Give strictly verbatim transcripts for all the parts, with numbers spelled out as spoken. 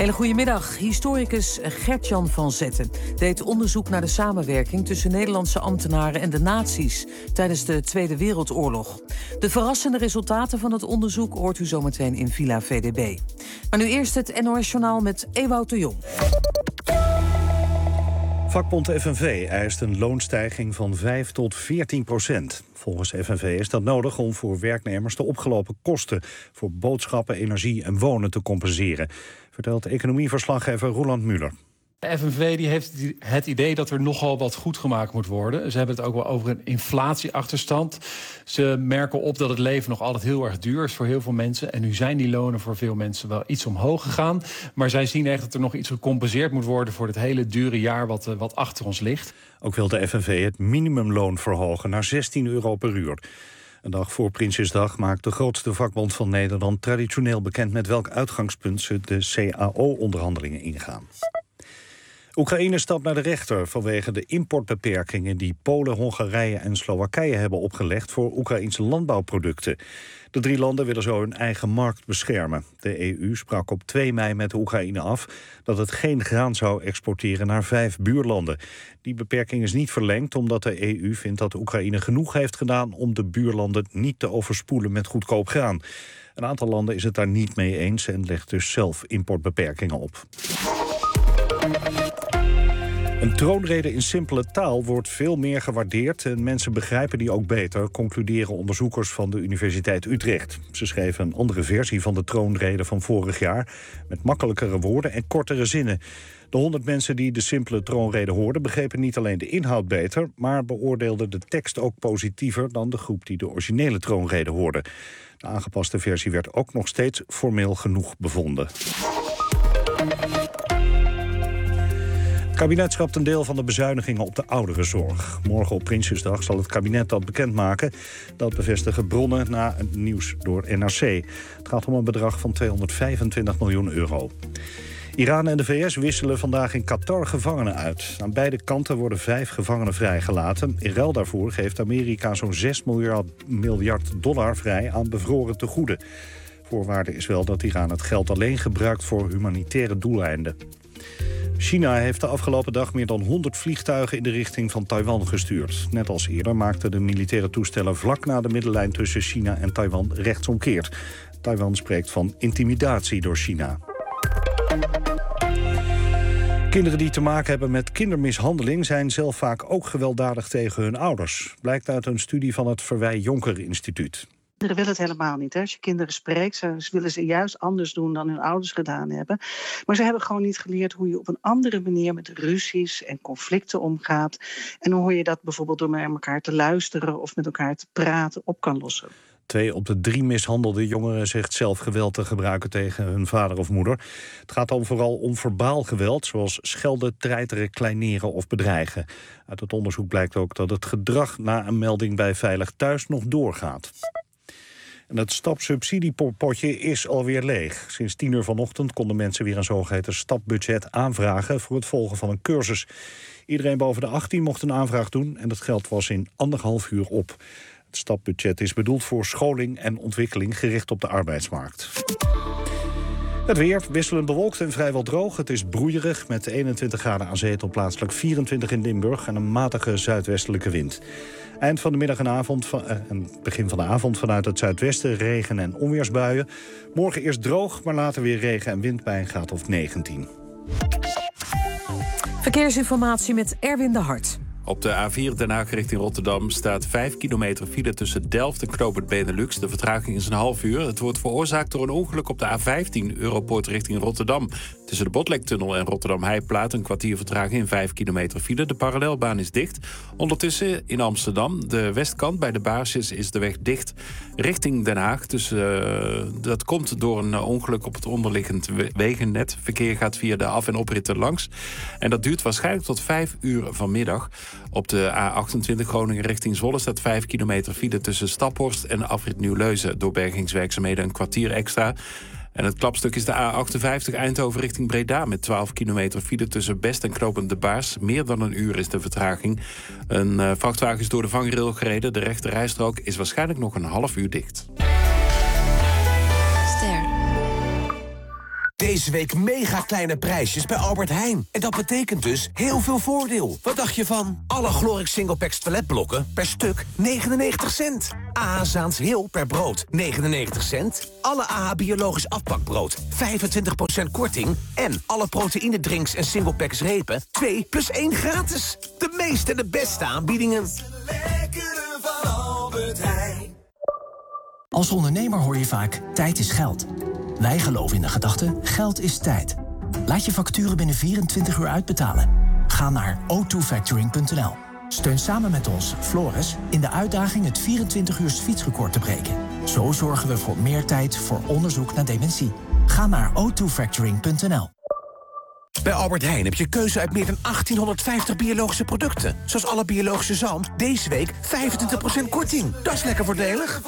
Hele goedemiddag. Historicus Gert-Jan van Zetten deed onderzoek naar de samenwerking tussen Nederlandse ambtenaren en de nazi's tijdens de Tweede Wereldoorlog. De verrassende resultaten van het onderzoek hoort u zometeen in Villa V D B. Maar nu eerst het N O S-journaal met Ewout de Jong. Vakbond F N V eist een loonstijging van vijf tot veertien procent. Volgens F N V is dat nodig om voor werknemers de opgelopen kosten voor boodschappen, energie en wonen te compenseren, vertelt economieverslaggever Roland Muller. De F N V die heeft het idee dat er nogal wat goed gemaakt moet worden. Ze hebben het ook wel over een inflatieachterstand. Ze merken op dat het leven nog altijd heel erg duur is voor heel veel mensen. En nu zijn die lonen voor veel mensen wel iets omhoog gegaan. Maar zij zien echt dat er nog iets gecompenseerd moet worden voor het hele dure jaar wat, wat achter ons ligt. Ook wil de F N V het minimumloon verhogen naar zestien euro per uur. Een dag voor Prinsjesdag maakt de grootste vakbond van Nederland traditioneel bekend met welk uitgangspunt ze de C A O-onderhandelingen ingaan. Oekraïne stapt naar de rechter vanwege de importbeperkingen die Polen, Hongarije en Slowakije hebben opgelegd voor Oekraïnse landbouwproducten. De drie landen willen zo hun eigen markt beschermen. De E U sprak op twee mei met Oekraïne af dat het geen graan zou exporteren naar vijf buurlanden. Die beperking is niet verlengd omdat de E U vindt dat Oekraïne genoeg heeft gedaan om de buurlanden niet te overspoelen met goedkoop graan. Een aantal landen is het daar niet mee eens en legt dus zelf importbeperkingen op. Een troonrede in simpele taal wordt veel meer gewaardeerd en mensen begrijpen die ook beter, concluderen onderzoekers van de Universiteit Utrecht. Ze schreven een andere versie van de troonrede van vorig jaar met makkelijkere woorden en kortere zinnen. De honderd mensen die de simpele troonrede hoorden begrepen niet alleen de inhoud beter, maar beoordeelden de tekst ook positiever dan de groep die de originele troonrede hoorde. De aangepaste versie werd ook nog steeds formeel genoeg bevonden. Het kabinet schrapt een deel van de bezuinigingen op de ouderenzorg. Morgen op Prinsjesdag zal het kabinet dat bekendmaken. Dat bevestigen bronnen na het nieuws door N R C. Het gaat om een bedrag van tweehonderdvijfentwintig miljoen euro. Iran en de V S wisselen vandaag in Qatar gevangenen uit. Aan beide kanten worden vijf gevangenen vrijgelaten. In ruil daarvoor geeft Amerika zo'n zes miljard dollar vrij aan bevroren tegoeden. Voorwaarde is wel dat Iran het geld alleen gebruikt voor humanitaire doeleinden. China heeft de afgelopen dag meer dan honderd vliegtuigen in de richting van Taiwan gestuurd. Net als eerder maakten de militaire toestellen vlak na de middellijn tussen China en Taiwan rechtsomkeerd. Taiwan spreekt van intimidatie door China. Kinderen die te maken hebben met kindermishandeling zijn zelf vaak ook gewelddadig tegen hun ouders. Blijkt uit een studie van het Verwij Jonker Instituut. Kinderen willen het helemaal niet. Hè. Als je kinderen spreekt, ze willen ze juist anders doen dan hun ouders gedaan hebben. Maar ze hebben gewoon niet geleerd hoe je op een andere manier met ruzies en conflicten omgaat. En hoe je dat bijvoorbeeld door naar elkaar te luisteren of met elkaar te praten op kan lossen. Twee op de drie mishandelde jongeren zegt zelf geweld te gebruiken tegen hun vader of moeder. Het gaat dan vooral om verbaal geweld, zoals schelden, treiteren, kleineren of bedreigen. Uit het onderzoek blijkt ook dat het gedrag na een melding bij Veilig Thuis nog doorgaat. En het stapsubsidiepotje is alweer leeg. Sinds tien uur vanochtend konden mensen weer een zogeheten stapbudget aanvragen voor het volgen van een cursus. Iedereen boven de achttien mocht een aanvraag doen en het geld was in anderhalf uur op. Het stapbudget is bedoeld voor scholing en ontwikkeling gericht op de arbeidsmarkt. Het weer wisselend bewolkt en vrijwel droog. Het is broeierig met eenentwintig graden aan zee tot plaatselijk vierentwintig in Limburg en een matige zuidwestelijke wind. Eind van de middag en avond van, eh, en begin van de avond vanuit het zuidwesten regen- en onweersbuien. Morgen eerst droog, maar later weer regen en wind bij een graad of negentien. Verkeersinformatie met Erwin de Hart. Op de A vier Den Haag richting Rotterdam staat vijf kilometer file tussen Delft en knooppunt Benelux. De vertraging is een half uur. Het wordt veroorzaakt door een ongeluk op de A vijftien Europoort richting Rotterdam. Tussen de Botlektunnel en Rotterdam-Heijplaat een kwartier vertraging in vijf kilometer file. De parallelbaan is dicht. Ondertussen in Amsterdam, de westkant bij de Baarsjes is de weg dicht richting Den Haag. Dus uh, dat komt door een ongeluk op het onderliggend wegennet. Verkeer gaat via de af- en opritten langs. En dat duurt waarschijnlijk tot vijf uur vanmiddag. Op de A achtentwintig Groningen richting Zwolle staat vijf kilometer file tussen Staphorst en afrit Nieuw-Leuzen. Door bergingswerkzaamheden een kwartier extra. En het klapstuk is de A achtenvijftig Eindhoven richting Breda met twaalf kilometer file tussen Best en knooppunt De Baars. Meer dan een uur is de vertraging. Een uh, vrachtwagen is door de vangrail gereden. De rechte rijstrook is waarschijnlijk nog een half uur dicht. Ster. Deze Deze week mega kleine prijsjes bij Albert Heijn. En dat betekent dus heel veel voordeel. Wat dacht je van alle Glorix Single Packs toiletblokken per stuk negenennegentig cent? A H Zaans Heel per brood negenennegentig cent. Alle A H Biologisch afpakbrood vijfentwintig procent korting. En alle proteïnedrinks en single packs repen twee plus één gratis. De meeste en de beste aanbiedingen. Lekkere van Albert Heijn. Als ondernemer hoor je vaak, tijd is geld. Wij geloven in de gedachte, geld is tijd. Laat je facturen binnen vierentwintig uur uitbetalen. Ga naar o twee factoring punt n l. Steun samen met ons, Floris, in de uitdaging het vierentwintig uur fietsrecord te breken. Zo zorgen we voor meer tijd voor onderzoek naar dementie. Ga naar o twee factoring punt n l. Bij Albert Heijn heb je keuze uit meer dan achttienhonderdvijftig biologische producten. Zoals alle biologische zalm, deze week vijfentwintig procent korting. Dat is lekker voordelig.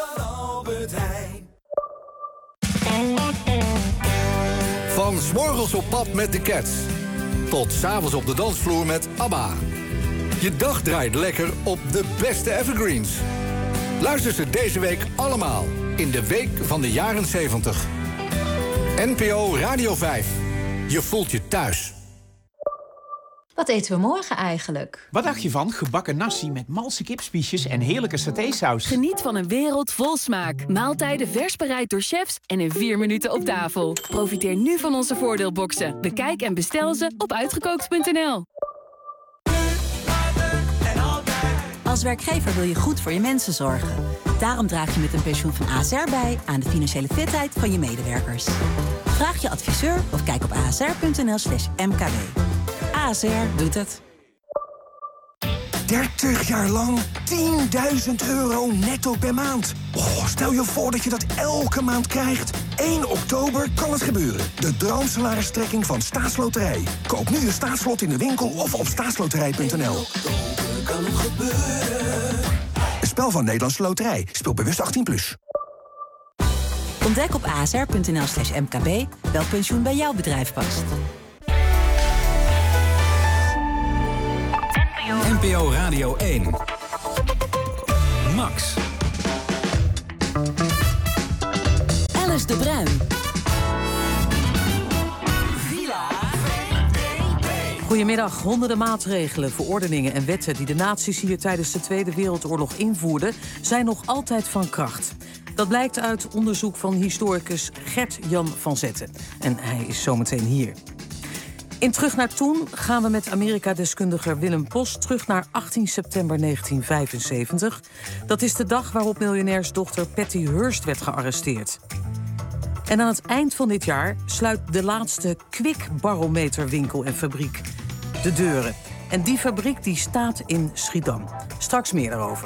Van 's morgens op pad met de Cats tot 's avonds op de dansvloer met ABBA. Je dag draait lekker op de beste evergreens. Luister ze deze week allemaal in de Week van de Jaren zeventig. N P O Radio vijf. Je voelt je thuis. Wat eten we morgen eigenlijk? Wat dacht je van gebakken nasi met malse kipspiesjes en heerlijke satésaus? Geniet van een wereld vol smaak. Maaltijden vers bereid door chefs en in vier minuten op tafel. Profiteer nu van onze voordeelboxen. Bekijk en bestel ze op uitgekookt punt n l. Als werkgever wil je goed voor je mensen zorgen. Daarom draag je met een pensioen van A S R bij aan de financiële fitheid van je medewerkers. Vraag je adviseur of kijk op a s r punt n l slash m k w. A S R doet het. dertig jaar lang tienduizend euro netto per maand. Oh, stel je voor dat je dat elke maand krijgt. één oktober kan het gebeuren. De droomsalaristrekking van Staatsloterij. Koop nu je staatslot in de winkel of op staatsloterij punt n l. Kan het gebeuren? Een spel van Nederlandse Loterij. Speel bewust achttien plus. Ontdek op a s r punt n l slash m k b welk pensioen bij jouw bedrijf past. N P O Radio één. Max. Alice de Bruin. Goedemiddag. Honderden maatregelen, verordeningen en wetten die de nazi's hier tijdens de Tweede Wereldoorlog invoerden, zijn nog altijd van kracht. Dat blijkt uit onderzoek van historicus Gert-Jan van Zetten. En hij is zometeen hier. In Terug naar Toen gaan we met Amerika-deskundiger Willem Post terug naar achttien september negentien vijfenzeventig. Dat is de dag waarop miljonairsdochter Patty Hearst werd gearresteerd. En aan het eind van dit jaar sluit de laatste Kwik-barometerwinkel en fabriek de deuren. En die fabriek die staat in Schiedam. Straks meer daarover.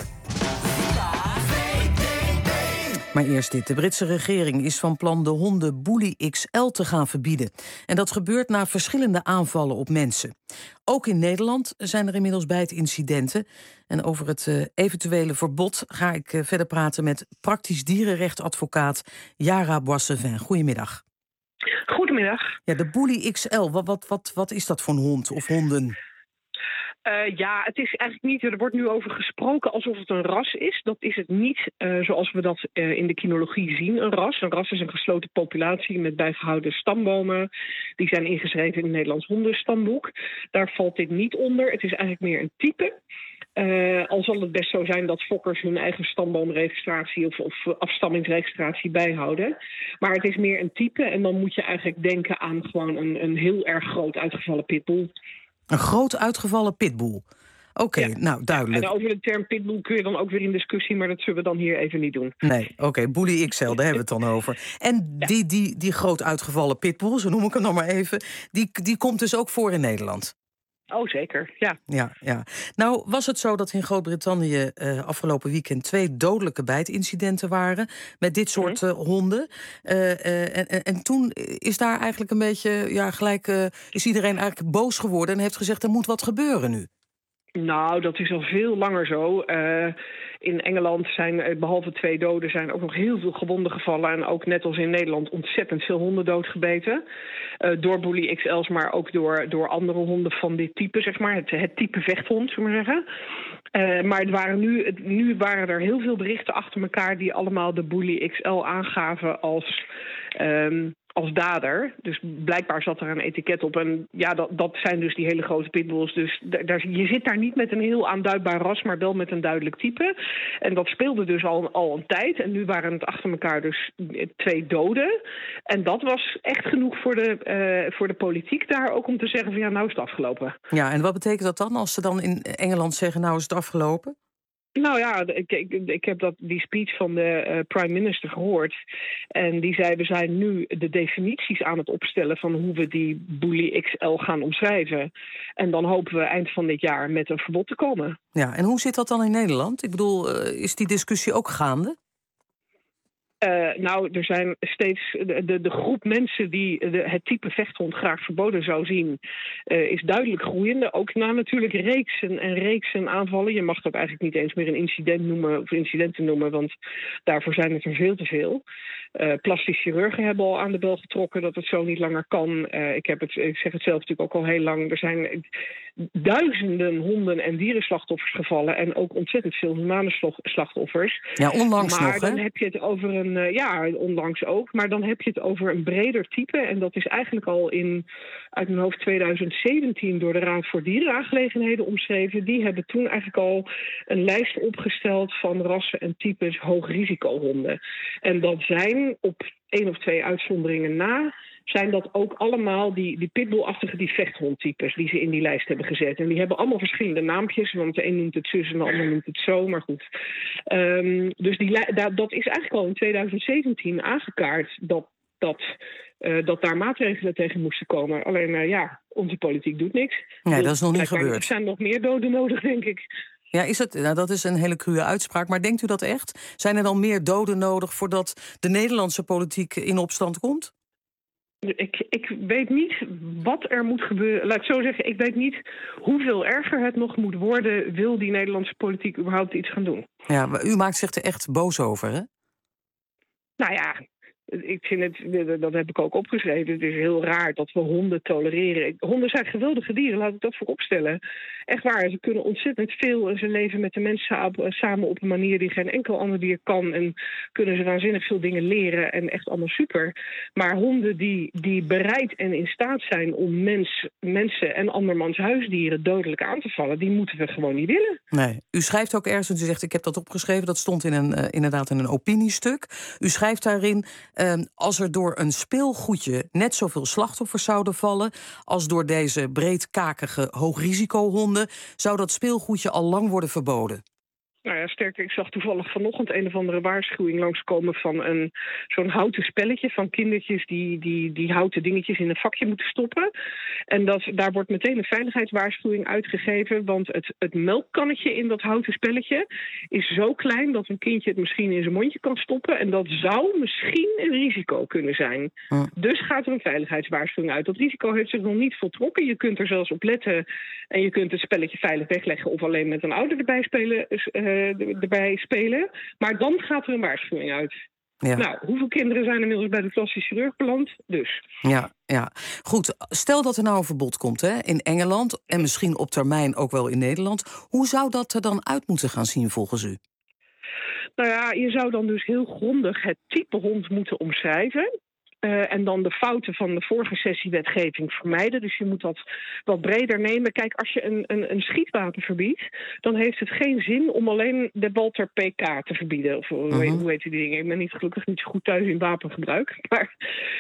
Maar eerst dit. De Britse regering is van plan de honden Bully X L te gaan verbieden. En dat gebeurt na verschillende aanvallen op mensen. Ook in Nederland zijn er inmiddels bijtincidenten. En over het uh, eventuele verbod ga ik uh, verder praten met praktisch dierenrechtadvocaat Yara Boissevin. Goedemiddag. Goedemiddag. Ja, de Bully X L, wat, wat, wat, wat is dat voor een hond of honden? Uh, ja, het is eigenlijk niet, er wordt nu over gesproken alsof het een ras is. Dat is het niet uh, zoals we dat uh, in de kinologie zien, een ras. Een ras is een gesloten populatie met bijgehouden stambomen. Die zijn ingeschreven in het Nederlands hondenstamboek. Daar valt dit niet onder. Het is eigenlijk meer een type. Uh, al zal het best zo zijn dat fokkers hun eigen stamboomregistratie of, of afstammingsregistratie bijhouden. Maar het is meer een type en dan moet je eigenlijk denken aan gewoon een, een heel erg groot uitgevallen pitbull. Een groot uitgevallen pitbull. Oké, okay, ja. Nou duidelijk. En over de term pitbull kun je dan ook weer in discussie, maar dat zullen we dan hier even niet doen. Nee, oké, okay, Bully X L, daar hebben we het dan over. En ja. die, die, die groot uitgevallen pitbull, zo noem ik hem nog maar even, die, die komt dus ook voor in Nederland. Oh, zeker, ja. ja, ja. Nou, was het zo dat in Groot-Brittannië uh, afgelopen weekend twee dodelijke bijtincidenten waren met dit soort uh, honden. Uh, uh, en, en toen is daar eigenlijk een beetje, ja, gelijk uh, is iedereen eigenlijk boos geworden en heeft gezegd, er moet wat gebeuren nu. Nou, dat is al veel langer zo. Uh, in Engeland zijn, behalve twee doden, zijn ook nog heel veel gewonden gevallen. En ook net als in Nederland ontzettend veel honden doodgebeten. Uh, door Bully X L's, maar ook door, door andere honden van dit type, zeg maar. Het, het type vechthond, zullen we maar zeggen. Uh, maar het waren nu, het, nu waren er heel veel berichten achter elkaar die allemaal de Bully X L aangaven als... Um, als dader. Dus blijkbaar zat er een etiket op. En ja, dat, dat zijn dus die hele grote pitbulls. Dus d- daar, je zit daar niet met een heel aanduidbaar ras, maar wel met een duidelijk type. En dat speelde dus al, al een tijd. En nu waren het achter elkaar dus twee doden. En dat was echt genoeg voor de, uh, voor de politiek daar ook om te zeggen van ja, nou is het afgelopen. Ja, en wat betekent dat dan als ze dan in Engeland zeggen nou is het afgelopen? Nou ja, ik, ik, ik heb dat, die speech van de uh, prime minister gehoord. En die zei, we zijn nu de definities aan het opstellen van hoe we die bully X L gaan omschrijven. En dan hopen we eind van dit jaar met een verbod te komen. Ja, en hoe zit dat dan in Nederland? Ik bedoel, uh, is die discussie ook gaande? Uh, nou, er zijn steeds de, de, de groep mensen die de, het type vechthond graag verboden zou zien, uh, is duidelijk groeiende. Ook na natuurlijk reeksen en reeksen aanvallen. Je mag dat eigenlijk niet eens meer een incident noemen of incidenten noemen, want daarvoor zijn het er veel te veel. Uh, plastisch chirurgen hebben al aan de bel getrokken dat het zo niet langer kan. Uh, ik, heb het, ik zeg het zelf natuurlijk ook al heel lang. Er zijn duizenden honden- en dierenslachtoffers gevallen en ook ontzettend veel humane slachtoffers. Ja, onlangs maar nog, dan hè? heb je het over een Uh, ja, onlangs ook. Maar dan heb je het over een breder type. En dat is eigenlijk al in, uit mijn hoofd, twintig zeventien door de Raad voor Dierenaangelegenheden omschreven. Die hebben toen eigenlijk al een lijst opgesteld van rassen en types hoogrisicohonden. En dat zijn op één of twee uitzonderingen na, zijn dat ook allemaal die, die pitbullachtige, die vechthondtypes die ze in die lijst hebben gezet. En die hebben allemaal verschillende naampjes, want de een noemt het zus en de ander noemt het zo, maar goed. Um, dus die, dat, dat is eigenlijk al in twintig zeventien aangekaart dat, dat, uh, dat daar maatregelen tegen moesten komen. Alleen, uh, ja, onze politiek doet niks. Nee, dat is nog niet gebeurd. Er zijn nog meer doden nodig, denk ik. Ja, is het, nou, dat is een hele cruwe uitspraak, maar denkt u dat echt? Zijn er dan meer doden nodig voordat de Nederlandse politiek in opstand komt? Ik, ik weet niet wat er moet gebeuren. Laat ik zo zeggen, ik weet niet hoeveel erger het nog moet worden, wil die Nederlandse politiek überhaupt iets gaan doen. Ja, maar u maakt zich er echt boos over, hè? Nou ja, ik vind het, dat heb ik ook opgeschreven. Het is heel raar dat we honden tolereren. Honden zijn geweldige dieren, laat ik dat voorop stellen. Echt waar, ze kunnen ontzettend veel en ze leven met de mensen samen op een manier die geen enkel ander dier kan. En kunnen ze waanzinnig veel dingen leren en echt allemaal super. Maar honden die, die bereid en in staat zijn om mens, mensen en andermans huisdieren dodelijk aan te vallen, die moeten we gewoon niet willen. Nee, u schrijft ook ergens, u zegt ik heb dat opgeschreven, dat stond in een, uh, inderdaad in een opiniestuk. U schrijft daarin, uh, als er door een speelgoedje net zoveel slachtoffers zouden vallen als door deze breedkakige hoogrisicohonden, zou dat speelgoedje al lang worden verboden. Nou ja, sterker, ik zag toevallig vanochtend een of andere waarschuwing langskomen van een zo'n houten spelletje van kindertjes die, die, die houten dingetjes in een vakje moeten stoppen. En dat, daar wordt meteen een veiligheidswaarschuwing uitgegeven, want het, het melkkannetje in dat houten spelletje is zo klein dat een kindje het misschien in zijn mondje kan stoppen. En dat zou misschien een risico kunnen zijn. Hm. Dus gaat er een veiligheidswaarschuwing uit. Dat risico heeft zich nog niet voltrokken. Je kunt er zelfs op letten en je kunt het spelletje veilig wegleggen of alleen met een ouder erbij spelen. Uh, erbij spelen. Maar dan gaat er een waarschuwing uit. Ja. Nou, hoeveel kinderen zijn inmiddels bij de plastisch chirurg beland? Dus. Ja, ja. Goed, stel dat er nou een verbod komt hè, in Engeland en misschien op termijn ook wel in Nederland. Hoe zou dat er dan uit moeten gaan zien volgens u? Nou ja, je zou dan dus heel grondig het type hond moeten omschrijven. Uh, en dan de fouten van de vorige sessie wetgeving vermijden. Dus je moet dat wat breder nemen. Kijk, als je een, een, een schietwapen verbiedt, dan heeft het geen zin om alleen de Walther P K te verbieden. Of uh-huh. hoe, hoe heet die dingen? Ik ben niet gelukkig niet zo goed thuis in wapengebruik. Maar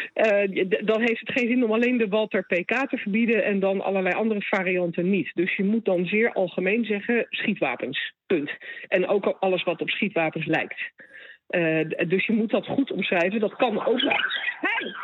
uh, dan heeft het geen zin om alleen de Walther P K te verbieden en dan allerlei andere varianten niet. Dus je moet dan zeer algemeen zeggen schietwapens. Punt. En ook alles wat op schietwapens lijkt. Uh, dus je moet dat goed omschrijven. Dat kan ook. Hey!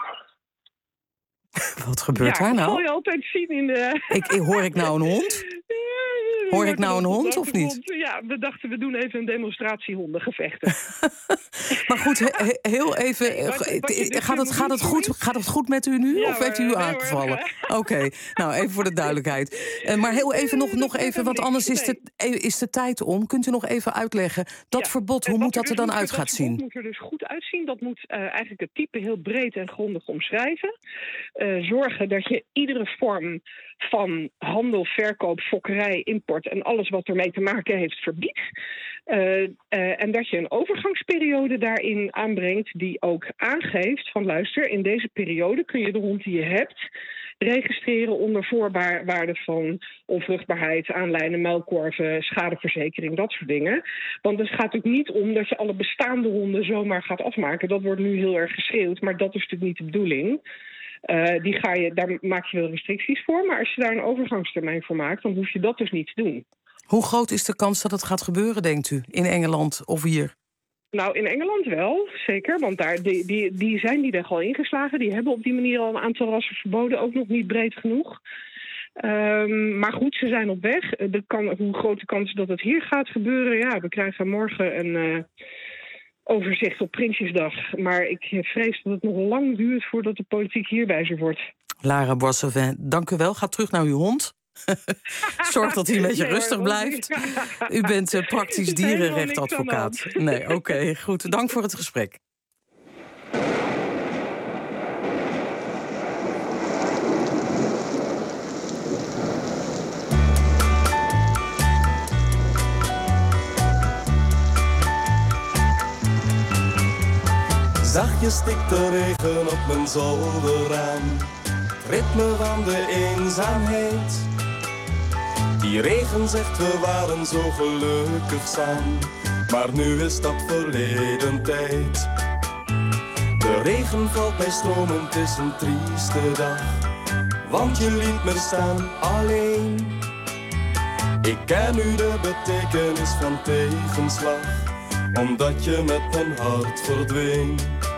Wat gebeurt ja, daar nou? Dat zal je altijd zien in de. Ik, hoor ik nou een hond? Hoor ik nou een hond of niet? Ja, we dachten we doen even een demonstratiehondengevechten. Maar goed, he, heel even. Nee, wat, wat dus gaat, het, gaat, het goed, gaat het goed met u nu? Ja, of heeft u u aangevallen? Oké, okay. Nou even voor de duidelijkheid. Uh, maar heel even nog, nog even, want anders is de, is de tijd om. Kunt u nog even uitleggen dat ja, verbod, hoe moet dat er dan uit gaat zien? Dat moet er dus goed uitzien. Dat moet uh, eigenlijk het type heel breed en grondig omschrijven. Uh, zorgen dat je iedere vorm van handel, verkoop, fokkerij, import en alles wat ermee te maken heeft verbiedt. Uh, uh, en dat je een overgangsperiode daarin daarin aanbrengt die ook aangeeft van luister, in deze periode kun je de hond die je hebt registreren onder voorwaarden van onvruchtbaarheid, aanlijnen, melkkorven, schadeverzekering, dat soort dingen. Want het gaat ook niet om dat je alle bestaande honden zomaar gaat afmaken. Dat wordt nu heel erg geschreeuwd, maar dat is natuurlijk niet de bedoeling. Uh, die ga je, daar maak je wel restricties voor, maar als je daar een overgangstermijn voor maakt, dan hoef je dat dus niet te doen. Hoe groot is de kans dat het gaat gebeuren, denkt u, in Engeland of hier? Nou, in Engeland wel, zeker. Want daar, die, die, die zijn die weg al ingeslagen. Die hebben op die manier al een aantal rassen verboden. Ook nog niet breed genoeg. Um, maar goed, ze zijn op weg. De kan, hoe groot de kans is dat het hier gaat gebeuren? Ja, we krijgen morgen een uh, overzicht op Prinsjesdag. Maar ik vrees dat het nog lang duurt voordat de politiek hier wijzer wordt. Lara Boissevin, dank u wel. Ga terug naar uw hond. Zorg dat hij een beetje nee, rustig hoor, blijft. U bent uh, praktisch dierenrechtadvocaat. Nee, oké, okay, goed. Dank voor het gesprek. Zachtjes stikt de regen op mijn zolderraam. Het ritme van de eenzaamheid. Die regen zegt we waren zo gelukkig samen, maar nu is dat verleden tijd. De regen valt bij stromen, het is een trieste dag, want je liet me staan alleen. Ik ken nu de betekenis van tegenslag, omdat je met mijn hart verdween.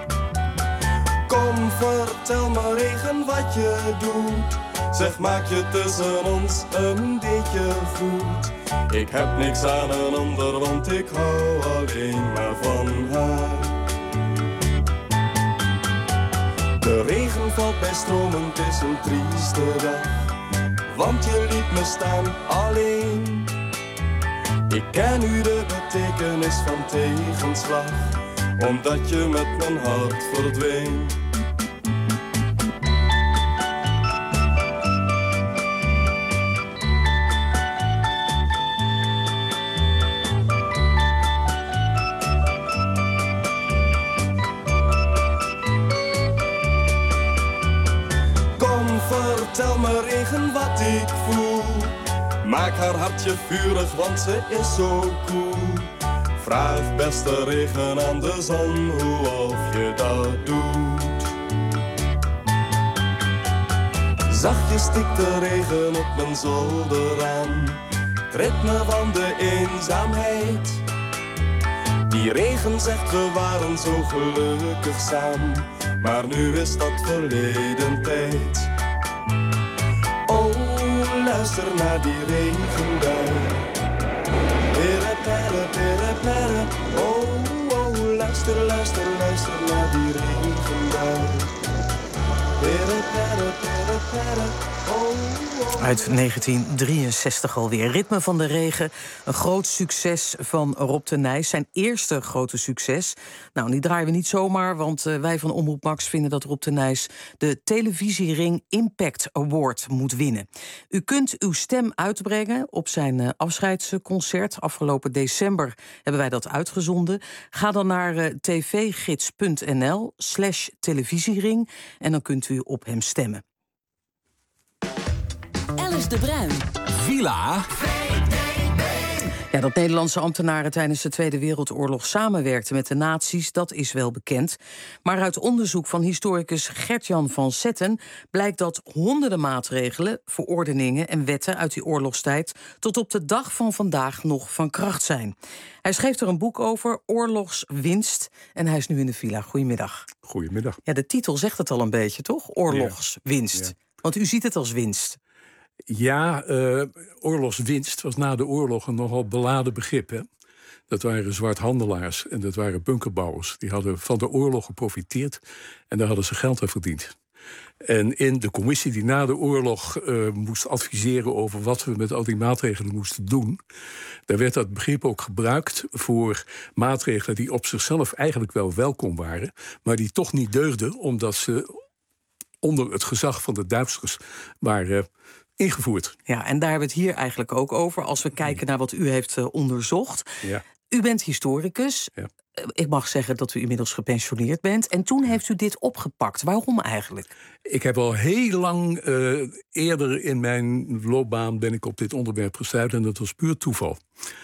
Kom, vertel me regen wat je doet. Zeg, maak je tussen ons een beetje goed. Ik heb niks aan een ander, want ik hou alleen maar van haar. De regen valt bij stromen, het is een trieste dag, want je liet me staan alleen. Ik ken nu de betekenis van tegenslag, omdat je met mijn hart verdween. Vertel me regen wat ik voel. Maak haar hartje vurig, want ze is zo cool. Vraag beste regen aan de zon hoe of je dat doet. Zachtjes stikt de regen op mijn zolderraam. Het ritme van de eenzaamheid. Die regen zegt we waren zo gelukkig samen, maar nu is dat verleden tijd. Luister naar die regenbui. Pere, pere, pere, pere. Oh, oh, luister, luister, luister naar die regenbui. Pere, pere, pere, pere. Oh, oh. Uit negentien drieënzestig alweer. Ritme van de regen, een groot succes van Rob de Nijs. Zijn eerste grote succes. Nou, die draaien we niet zomaar, want uh, wij van Omroep Max vinden dat Rob de Nijs de Televisiering Impact Award moet winnen. U kunt uw stem uitbrengen op zijn uh, afscheidsconcert. Afgelopen december hebben wij dat uitgezonden. Ga dan naar uh, tvgids.nl slash televisiering en dan kunt u op hem stemmen. Alice de Bruin. Villa. Ja, dat Nederlandse ambtenaren tijdens de Tweede Wereldoorlog samenwerkten met de nazi's, dat is wel bekend. Maar uit onderzoek van historicus Gert-Jan van Zetten blijkt dat honderden maatregelen, verordeningen en wetten uit die oorlogstijd tot op de dag van vandaag nog van kracht zijn. Hij schreef er een boek over, Oorlogswinst, en hij is nu in de villa. Goedemiddag. Goedemiddag. Ja, de titel zegt het al een beetje, toch? Oorlogswinst. Ja. Ja. Want u ziet het als winst. Ja, uh, oorlogswinst was na de oorlog een nogal beladen begrip. Hè? Dat waren zwarthandelaars en dat waren bunkerbouwers. Die hadden van de oorlog geprofiteerd en daar hadden ze geld aan verdiend. En in de commissie die na de oorlog uh, moest adviseren over wat we met al die maatregelen moesten doen, daar werd dat begrip ook gebruikt voor maatregelen die op zichzelf eigenlijk wel welkom waren, maar die toch niet deugden omdat ze onder het gezag van de Duitsers waren ingevoerd. Ja, en daar hebben we het hier eigenlijk ook over, als we kijken naar wat u heeft uh, onderzocht. Ja. U bent historicus. Ja. Ik mag zeggen dat u inmiddels gepensioneerd bent. En toen heeft u dit opgepakt. Waarom eigenlijk? Ik heb al heel lang uh, eerder in mijn loopbaan ben ik op dit onderwerp gestuurd. En dat was puur toeval.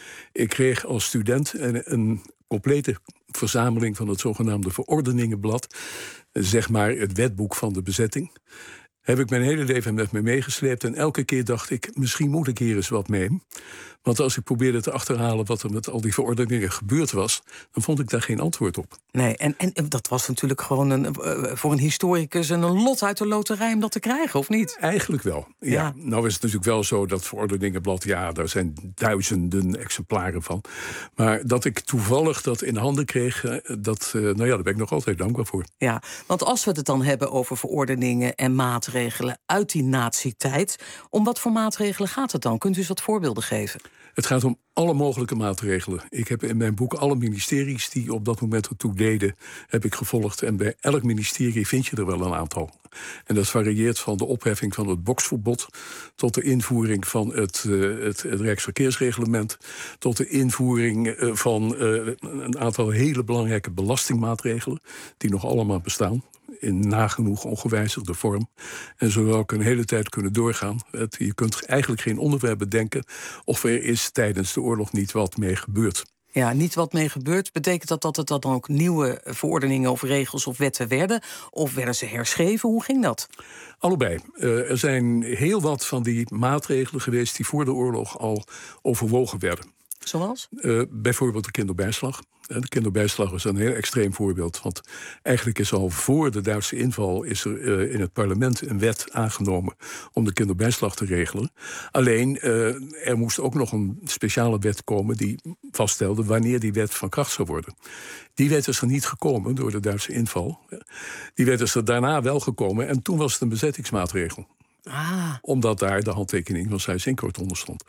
Ik kreeg als student een, een complete verzameling van het zogenaamde Verordeningenblad. Zeg maar het wetboek van de bezetting. Heb ik mijn hele leven met me meegesleept. En elke keer dacht ik, misschien moet ik hier eens wat mee. Want als ik probeerde te achterhalen wat er met al die verordeningen gebeurd was, dan vond ik daar geen antwoord op. Nee, en, en dat was natuurlijk gewoon een, uh, voor een historicus een lot uit de loterij om dat te krijgen, of niet? Eigenlijk wel, ja. ja. Nou is het natuurlijk wel zo dat Verordeningenblad, ja, daar zijn duizenden exemplaren van. Maar dat ik toevallig dat in handen kreeg, dat, uh, nou ja, daar ben ik nog altijd dankbaar voor. Ja, want als we het dan hebben over verordeningen en maatregelen uit die nazi-tijd, om wat voor maatregelen gaat het dan? Kunt u eens wat voorbeelden geven? Het gaat om alle mogelijke maatregelen. Ik heb in mijn boek alle ministeries die op dat moment ertoe deden, heb ik gevolgd. En bij elk ministerie vind je er wel een aantal. En dat varieert van de opheffing van het boksverbod tot de invoering van het, uh, het, het Rijksverkeersreglement, tot de invoering uh, van uh, een aantal hele belangrijke belastingmaatregelen die nog allemaal bestaan. In nagenoeg ongewijzigde vorm. En zo ook een hele tijd kunnen doorgaan. Het, je kunt eigenlijk geen onderwerp bedenken of er is tijdens de oorlog niet wat mee gebeurd. Ja, niet wat mee gebeurt. Betekent dat dat het dan ook nieuwe verordeningen of regels of wetten werden? Of werden ze herschreven? Hoe ging dat? Allebei. Uh, er zijn heel wat van die maatregelen geweest die voor de oorlog al overwogen werden. Zoals? Uh, bijvoorbeeld de kinderbijslag. De kinderbijslag is een heel extreem voorbeeld. Want eigenlijk is al voor de Duitse inval is er uh, in het parlement een wet aangenomen om de kinderbijslag te regelen. Alleen, uh, er moest ook nog een speciale wet komen die vaststelde wanneer die wet van kracht zou worden. Die wet is er niet gekomen door de Duitse inval. Die wet is er daarna wel gekomen en toen was het een bezettingsmaatregel. Ah. Omdat daar de handtekening van Seyss-Inquart onder stond.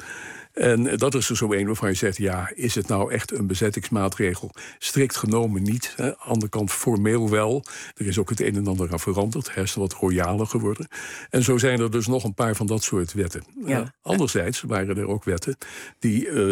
En dat is er zo een waarvan je zegt, ja, is het nou echt een bezettingsmaatregel? Strikt genomen niet. Aan de andere kant formeel wel. Er is ook het een en ander aan veranderd. Hij is wat royaler geworden. En zo zijn er dus nog een paar van dat soort wetten. Ja. Uh, anderzijds waren er ook wetten die Uh,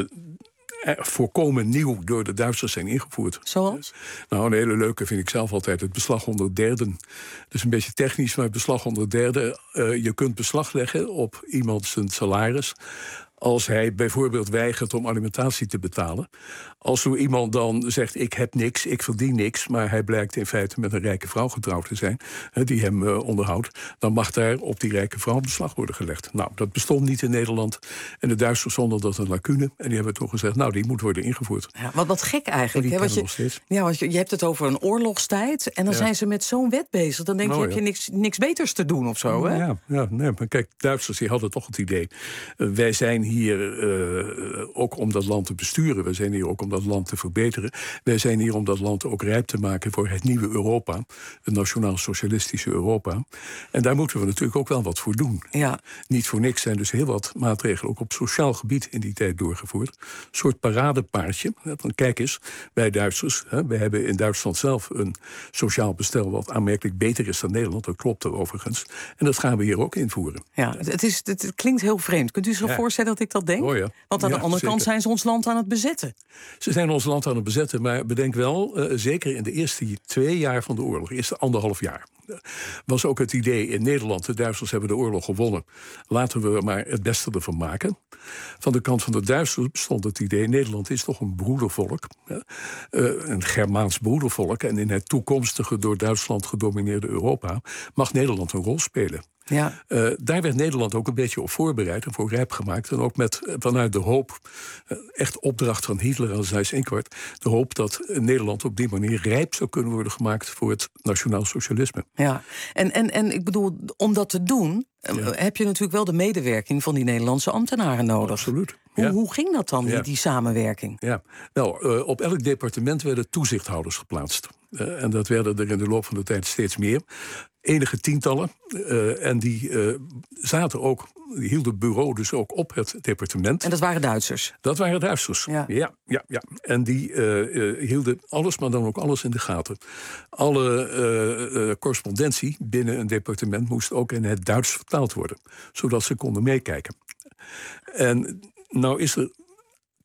voorkomen nieuw door de Duitsers zijn ingevoerd. Zoals? Nou, een hele leuke vind ik zelf altijd het beslag onder derden. Dus een beetje technisch, maar het beslag onder derden. Uh, je kunt beslag leggen op iemand zijn salaris als hij bijvoorbeeld weigert om alimentatie te betalen. Als zo iemand dan zegt, ik heb niks, ik verdien niks, maar hij blijkt in feite met een rijke vrouw getrouwd te zijn, die hem uh, onderhoudt, dan mag daar op die rijke vrouw beslag worden gelegd. Nou, dat bestond niet in Nederland. En de Duitsers vonden dat een lacune. En die hebben toen gezegd, nou, die moet worden ingevoerd. Ja, wat, wat gek eigenlijk. Die hè, wat je, ja, want je, je hebt het over een oorlogstijd en dan ja. zijn ze met zo'n wet bezig. Dan denk je, nou, heb je ja. niks, niks beters te doen of zo, hè? Ja, ja nee, maar kijk, Duitsers die hadden toch het idee, uh, wij zijn hier uh, ook om dat land te besturen. Wij zijn hier ook om dat land te verbeteren. Wij zijn hier om dat land ook rijp te maken voor het nieuwe Europa. Het nationaal-socialistische Europa. En daar moeten we natuurlijk ook wel wat voor doen. Ja. Niet voor niks zijn dus heel wat maatregelen ook op sociaal gebied in die tijd doorgevoerd. Een soort paradepaardje. Van kijk eens, wij Duitsers, hè, wij hebben in Duitsland zelf een sociaal bestel wat aanmerkelijk beter is dan Nederland. Dat klopt er overigens. En dat gaan we hier ook invoeren. Ja, het, is, het klinkt heel vreemd. Kunt u zich ja. voorstellen dat ik dat denk? Oh ja. Want aan ja, de andere zeker. kant zijn ze ons land aan het bezetten. Ze zijn ons land aan het bezetten, maar bedenk wel, uh, zeker in de eerste twee jaar van de oorlog, eerste anderhalf jaar, was ook het idee in Nederland, de Duitsers hebben de oorlog gewonnen, laten we maar het beste ervan maken. Van de kant van de Duitsers bestond het idee, Nederland is toch een broedervolk, uh, een Germaans broedervolk, en in het toekomstige door Duitsland gedomineerde Europa mag Nederland een rol spelen. Ja. Uh, daar werd Nederland ook een beetje op voorbereid en voor rijp gemaakt. En ook met, vanuit de hoop, uh, echt opdracht van Hitler en Seyss-Inquart, de hoop dat Nederland op die manier rijp zou kunnen worden gemaakt voor het nationaal socialisme. Ja, en, en, en ik bedoel, om dat te doen, ja. heb je natuurlijk wel de medewerking van die Nederlandse ambtenaren nodig. Absoluut. Hoe, ja. hoe ging dat dan, ja. die, die samenwerking? Ja, nou, uh, op elk departement werden toezichthouders geplaatst. Uh, en dat werden er in de loop van de tijd steeds meer. Enige tientallen. Uh, en die uh, zaten ook, die hielden bureau dus ook op het departement. En dat waren Duitsers? Dat waren Duitsers, ja. ja, ja, ja. En die uh, uh, hielden alles, maar dan ook alles in de gaten. Alle uh, uh, correspondentie binnen een departement moest ook in het Duits vertaald worden. Zodat ze konden meekijken. En nou is er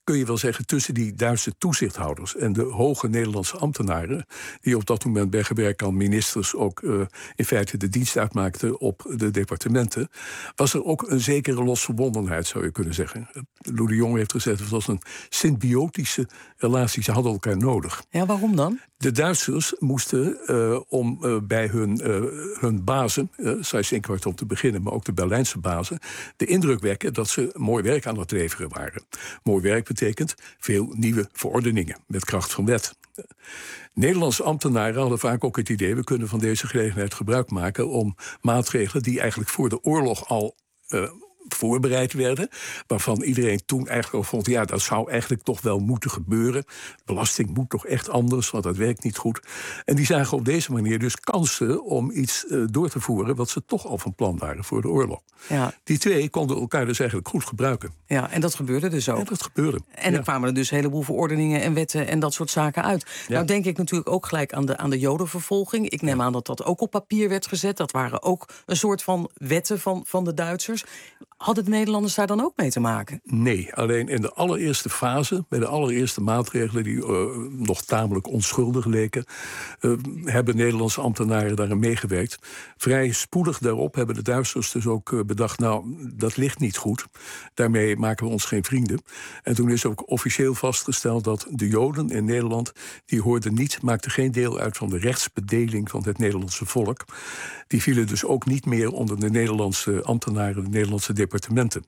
kun je wel zeggen, tussen die Duitse toezichthouders en de hoge Nederlandse ambtenaren, die op dat moment bij gebrek aan ministers ook uh, in feite de dienst uitmaakten op de departementen, was er ook een zekere losverbondenheid, zou je kunnen zeggen. Lou de Jong heeft gezegd, het was een symbiotische relatie, ze hadden elkaar nodig. Ja, waarom dan? De Duitsers moesten uh, om uh, bij hun, uh, hun bazen, uh, Seyss-Inquart om te beginnen, maar ook de Berlijnse bazen, de indruk wekken dat ze mooi werk aan het leveren waren. Mooi werk betekent veel nieuwe verordeningen met kracht van wet. Uh, Nederlandse ambtenaren hadden vaak ook het idee, we kunnen van deze gelegenheid gebruik maken om maatregelen die eigenlijk voor de oorlog al Uh, voorbereid werden, waarvan iedereen toen eigenlijk al vond, ja, dat zou eigenlijk toch wel moeten gebeuren. Belasting moet toch echt anders, want dat werkt niet goed. En die zagen op deze manier dus kansen om iets uh, door te voeren wat ze toch al van plan waren voor de oorlog. Ja. Die twee konden elkaar dus eigenlijk goed gebruiken. Ja, en dat gebeurde dus ook. Ja, dat gebeurde. En er ja. kwamen er dus een heleboel verordeningen en wetten en dat soort zaken uit. Ja. Nou denk ik natuurlijk ook gelijk aan de, aan de Jodenvervolging. Ik neem ja. aan dat dat ook op papier werd gezet. Dat waren ook een soort van wetten van, van de Duitsers. Hadden de Nederlanders daar dan ook mee te maken? Nee, alleen in de allereerste fase, bij de allereerste maatregelen die uh, nog tamelijk onschuldig leken, uh, hebben Nederlandse ambtenaren daarin meegewerkt. Vrij spoedig daarop hebben de Duitsers dus ook uh, bedacht, nou, dat ligt niet goed. Daarmee maken we ons geen vrienden. En toen is ook officieel vastgesteld dat de Joden in Nederland, die hoorden niet, maakten geen deel uit van de rechtsbedeling van het Nederlandse volk. Die vielen dus ook niet meer onder de Nederlandse ambtenaren, de Nederlandse departementen.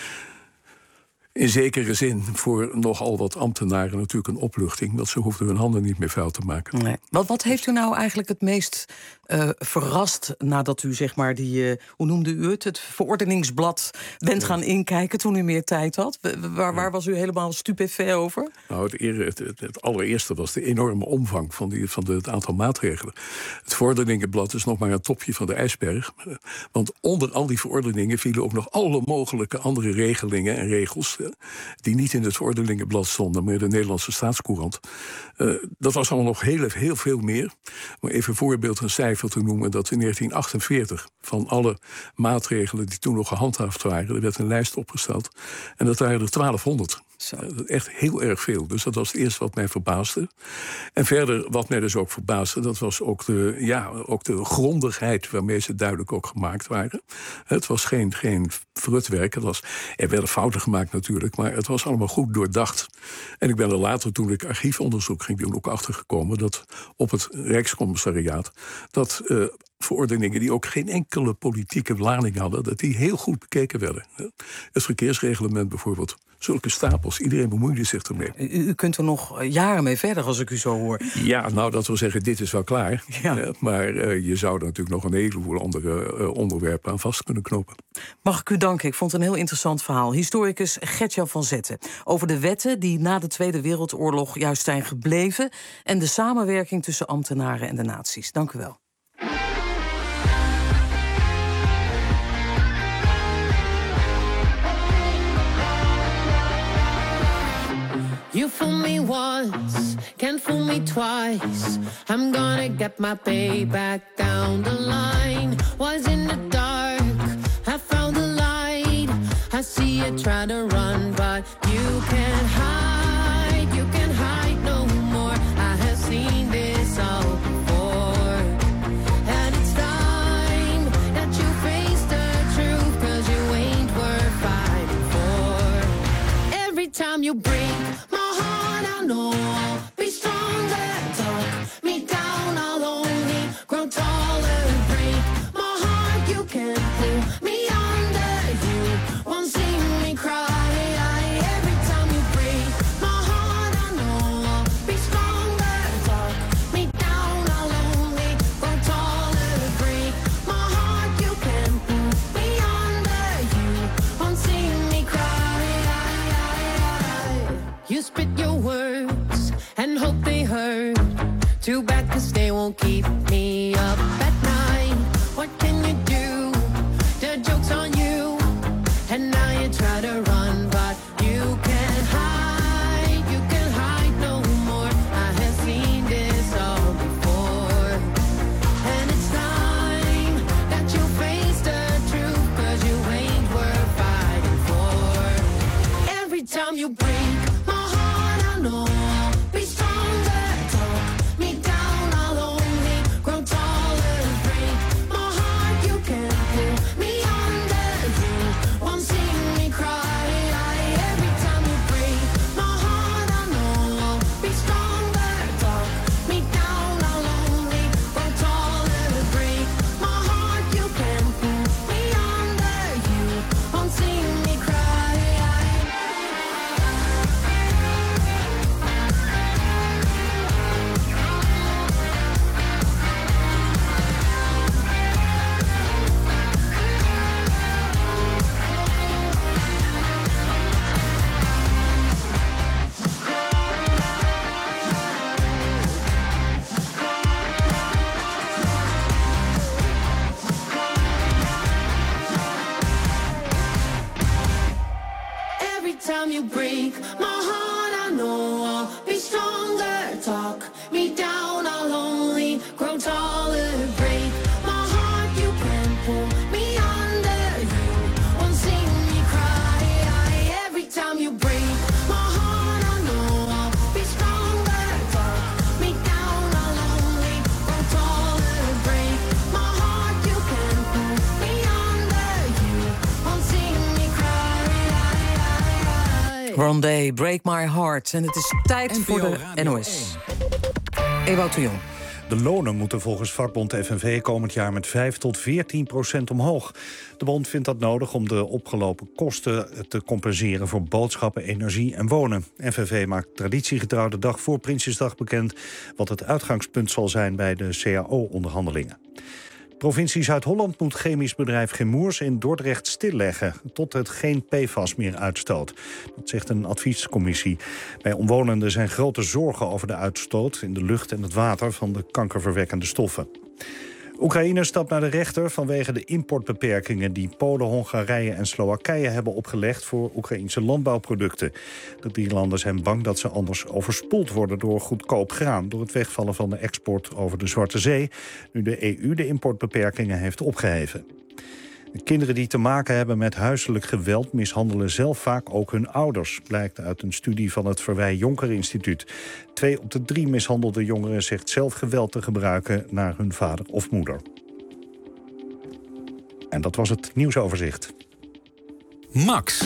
In zekere zin voor nogal wat ambtenaren natuurlijk een opluchting, want ze hoefden hun handen niet meer vuil te maken. Nee. Wat, wat heeft u nou eigenlijk het meest uh, verrast nadat u, zeg maar, die, uh, hoe noemde u het, het verordeningsblad bent gaan inkijken toen u meer tijd had? Waar, waar was u helemaal stupefait over? Nou, het, het, het, het allereerste was de enorme omvang van, die, van de, het aantal maatregelen. Het verordeningenblad is nog maar een topje van de ijsberg. Want onder al die verordeningen vielen ook nog alle mogelijke andere regelingen en regels die niet in het verordeningenblad stonden, maar in de Nederlandse Staatscourant. Uh, dat was allemaal nog heel, heel veel meer. Maar even een voorbeeld, een cijfer te noemen, dat in negentien achtenveertig van alle maatregelen die toen nog gehandhaafd waren, er werd een lijst opgesteld. En dat waren er twaalfhonderd. Zo. Echt heel erg veel. Dus dat was het eerste wat mij verbaasde. En verder, wat mij dus ook verbaasde, dat was ook de, ja, ook de grondigheid waarmee ze duidelijk ook gemaakt waren. Het was geen, geen frutwerk. Het was, er werden fouten gemaakt natuurlijk, maar het was allemaal goed doordacht. En ik ben er later, toen ik archiefonderzoek ging doen, ook achtergekomen dat op het Rijkscommissariaat dat uh, verordeningen die ook geen enkele politieke lading hadden, dat die heel goed bekeken werden. Het verkeersreglement bijvoorbeeld. Zulke stapels, iedereen bemoeide zich ermee. U, u kunt er nog jaren mee verder, als ik u zo hoor. Ja, nou, dat wil zeggen, dit is wel klaar. Ja. Uh, maar uh, je zou er natuurlijk nog een heleboel andere uh, onderwerpen aan vast kunnen knopen. Mag ik u danken? Ik vond het een heel interessant verhaal. Historicus Gert-Jan van Zetten. Over de wetten die na de Tweede Wereldoorlog juist zijn gebleven en de samenwerking tussen ambtenaren en de naties. Dank u wel. You fool me once, can't fool me twice. I'm gonna get my payback down the line. Was in the dark, I found the light. I see you try to run, but you can't hide. You can't hide no more. I have seen this all before. And it's time that you face the truth, 'cause you ain't worth fighting for. Every time you break no, be stronger, talk me down, I'll only grow taller, break my heart, you can't pull me under, you won't see me cry, every time you break my heart, I know I'll be stronger, talk me down, I'll only grow taller, break my heart, you can't pull me under, you won't see me cry, you spit your words and hope they hurt. Too bad 'cause they won't keep me up at night. What can you do? The joke's on you. And now you try to run, but you can't hide. You can't hide no more. I have seen this all before. And it's time that you face the truth, 'cause you ain't worth fighting for. Every time you break time you break my heart, I know I'll be stronger. Talk me down, I'll only grow taller. Break my heart, you can pull me under. You won't see me cry. Every time you break my heart, I know I'll be stronger. Talk me down, I'll only grow taller. Break my heart, you can pull me under. You won't see me cry. Rondé, Break My Heart. En het is tijd N P O voor de Radio N O S. Ewout de Jong. De lonen moeten volgens vakbond F N V komend jaar met vijf tot veertien procent omhoog. De bond vindt dat nodig om de opgelopen kosten te compenseren voor boodschappen, energie en wonen. F N V maakt traditiegetrouw de dag voor Prinsjesdag bekend wat het uitgangspunt zal zijn bij de C A O-onderhandelingen. Provincie Zuid-Holland moet chemisch bedrijf Chemours in Dordrecht stilleggen tot het geen P F A S meer uitstoot. Dat zegt een adviescommissie. Bij omwonenden zijn grote zorgen over de uitstoot in de lucht en het water van de kankerverwekkende stoffen. Oekraïne stapt naar de rechter vanwege de importbeperkingen die Polen, Hongarije en Slowakije hebben opgelegd voor Oekraïnse landbouwproducten. De drie landen zijn bang dat ze anders overspoeld worden door goedkoop graan, door het wegvallen van de export over de Zwarte Zee, nu de E U de importbeperkingen heeft opgeheven. De kinderen die te maken hebben met huiselijk geweld mishandelen zelf vaak ook hun ouders, blijkt uit een studie van het Verwij Jonker Instituut. Twee op de drie mishandelde jongeren zegt zelf geweld te gebruiken naar hun vader of moeder. En dat was het nieuwsoverzicht. Max.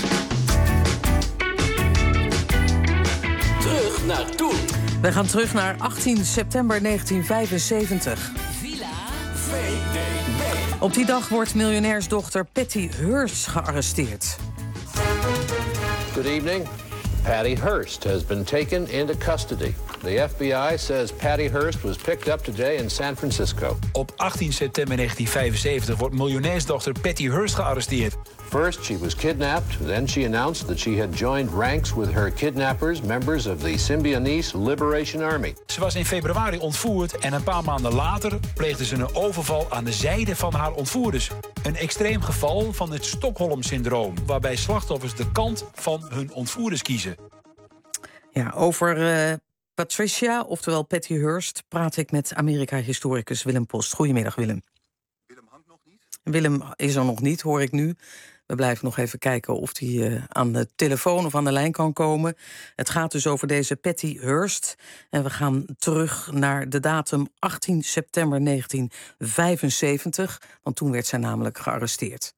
Terug naar toen. We gaan terug naar achttien september negentien vijfenzeventig. V D B. Op die dag wordt miljonairsdochter Patty Hearst gearresteerd. Good evening. Patty Hearst has been taken into custody. The F B I says Patty Hearst was picked up today in San Francisco. Op achttien september negentien vijfenzeventig wordt miljonairsdochter Patty Hearst gearresteerd. First, she was kidnapped. Then she announced that she had joined ranks with her kidnappers, members of the Symbionese Liberation Army. Ze was in februari ontvoerd en een paar maanden later pleegde ze een overval aan de zijde van haar ontvoerders. Een extreem geval van het Stockholm-syndroom, waarbij slachtoffers de kant van hun ontvoerders kiezen. Ja, over uh, Patricia, oftewel Patty Hearst, praat ik met Amerika-historicus Willem Post. Goedemiddag, Willem. Willem hangt nog niet? Willem is er nog niet, hoor ik nu. We blijven nog even kijken of hij uh, aan de telefoon of aan de lijn kan komen. Het gaat dus over deze Patty Hearst. En we gaan terug naar de datum achttien september negentien vijfenzeventig. Want toen werd zij namelijk gearresteerd.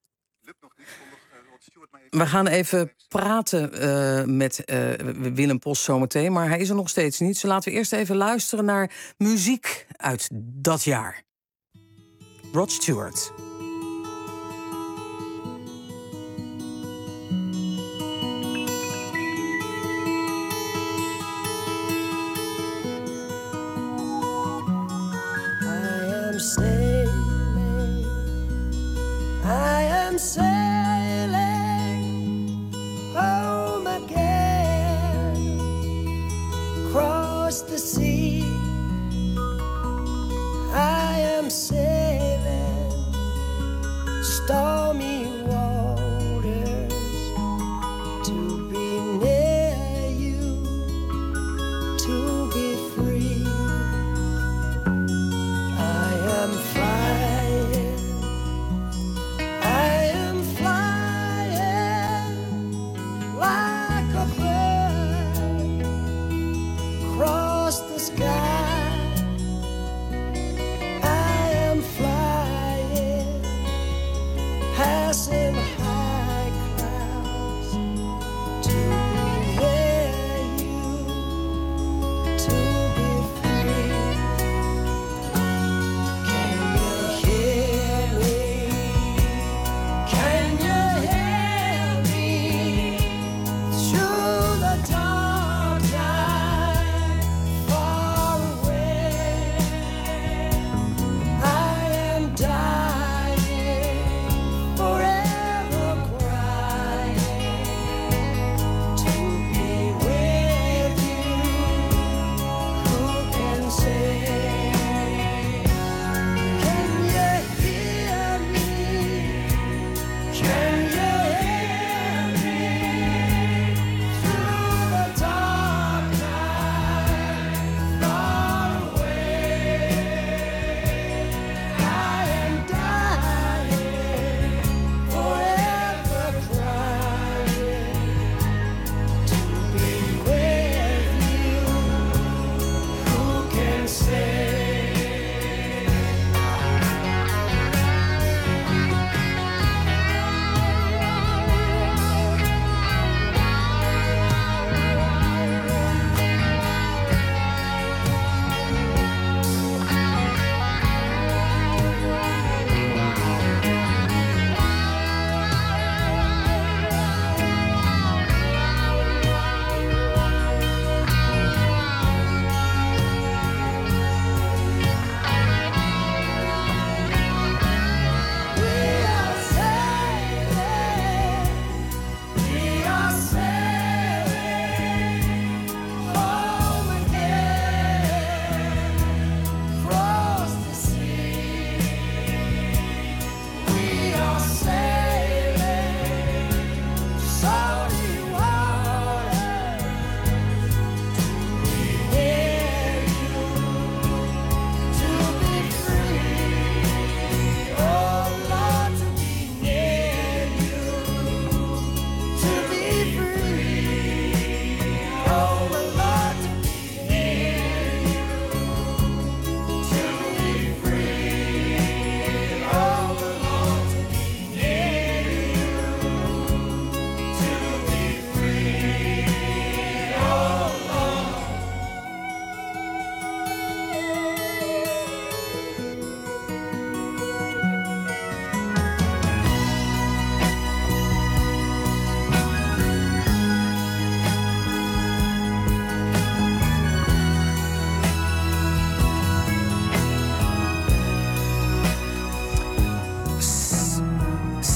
We gaan even praten uh, met uh, Willem Post zometeen, maar hij is er nog steeds niet. Dus laten we eerst even luisteren naar muziek uit dat jaar. Rod Stewart. I am sailing, I am sailing home again, across the sea. I am sailing stormy waters to be near you, to be free. I am flying, I am flying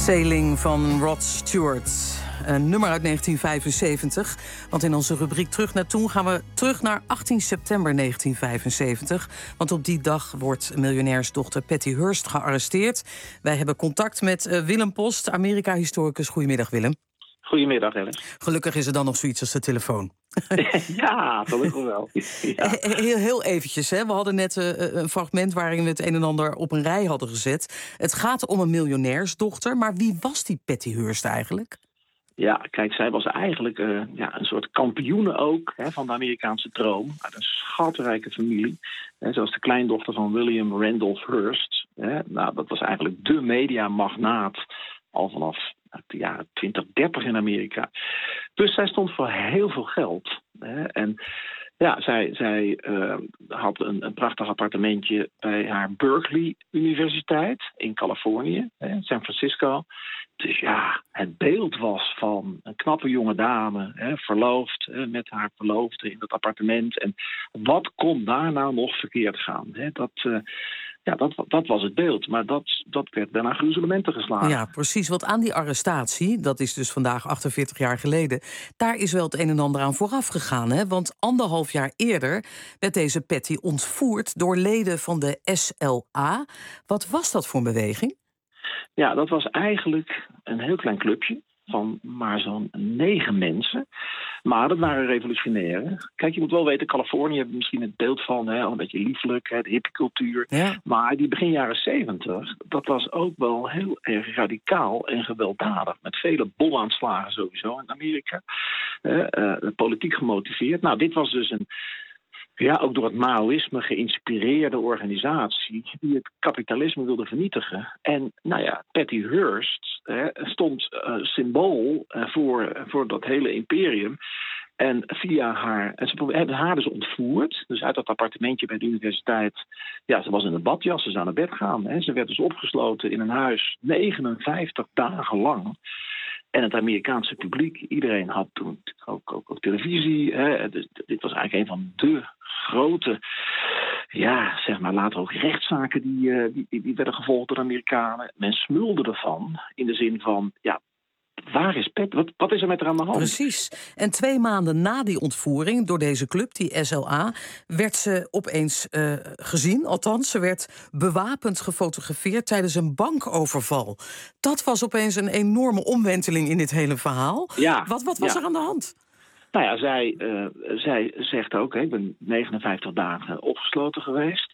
Sailing van Rod Stewart. Een nummer uit negentien vijfenzeventig. Want in onze rubriek Terug naar Toen gaan we terug naar achttien september negentien vijfenzeventig. Want op die dag wordt miljonairsdochter Patty Hearst gearresteerd. Wij hebben contact met uh, Willem Post, Amerika-historicus. Goedemiddag, Willem. Goedemiddag, Alice. Gelukkig is er dan nog zoiets als de telefoon. Ja, gelukkig wel. Ja. Heel, heel eventjes, hè. We hadden net uh, een fragment waarin we het een en ander op een rij hadden gezet. Het gaat om een miljonairsdochter, maar wie was die Patty Hearst eigenlijk? Ja, kijk, zij was eigenlijk uh, ja, een soort kampioene ook hè, van de Amerikaanse droom. Uit een schatrijke familie. Hè, zoals de kleindochter van William Randolph Hearst. Hè. Nou, dat was eigenlijk de mediamagnaat al vanaf de jaren twintig, dertig in Amerika. Dus zij stond voor heel veel geld. Hè. En ja, zij, zij uh, had een, een prachtig appartementje bij haar Berkeley Universiteit in Californië, hè, San Francisco. Dus ja, het beeld was van een knappe jonge dame, hè, verloofd, hè, met haar verloofde in dat appartement. En wat kon daar nou nog verkeerd gaan? Hè? Dat, uh, ja, dat, dat was het beeld, maar dat, dat werd daarna gruzelementen geslagen. Ja, precies. Want aan die arrestatie, dat is dus vandaag achtenveertig jaar geleden, daar is wel het een en ander aan vooraf gegaan. Hè? Want anderhalf jaar eerder werd deze Patty ontvoerd door leden van de S L A. Wat was dat voor een beweging? Ja, dat was eigenlijk een heel klein clubje van maar zo'n negen mensen. Maar dat waren revolutionairen. Kijk, je moet wel weten, Californië heeft misschien het beeld van hè, een beetje lieflijk, hè, de hippiecultuur. Ja. Maar die begin jaren zeventig, dat was ook wel heel erg radicaal en gewelddadig. Met vele bomaanslagen sowieso in Amerika. Uh, uh, politiek gemotiveerd. Nou, dit was dus een ja, ook door het Maoïsme geïnspireerde organisatie die het kapitalisme wilde vernietigen. En nou ja, Patty Hearst hè, stond uh, symbool uh, voor, voor dat hele imperium. En via haar, en ze hebben haar dus ontvoerd, dus uit dat appartementje bij de universiteit. Ja, ze was in een badjas, ze zou naar bed gaan. Hè. Ze werd dus opgesloten in een huis negenenvijftig dagen lang. En het Amerikaanse publiek, iedereen had toen ook, ook, ook televisie. Hè. Dus dit was eigenlijk een van de grote, ja, zeg maar later ook rechtszaken die, die, die werden gevolgd door de Amerikanen. Men smulde ervan in de zin van, ja, waar is Pat? Wat, wat is er met haar aan de hand? Precies. En twee maanden na die ontvoering door deze club, die S L A, werd ze opeens uh, gezien. Althans, ze werd bewapend gefotografeerd tijdens een bankoverval. Dat was opeens een enorme omwenteling in dit hele verhaal. Ja, wat, wat was ja. er aan de hand? Nou ja, zij, uh, zij zegt ook, hè, ik ben negenenvijftig dagen opgesloten geweest.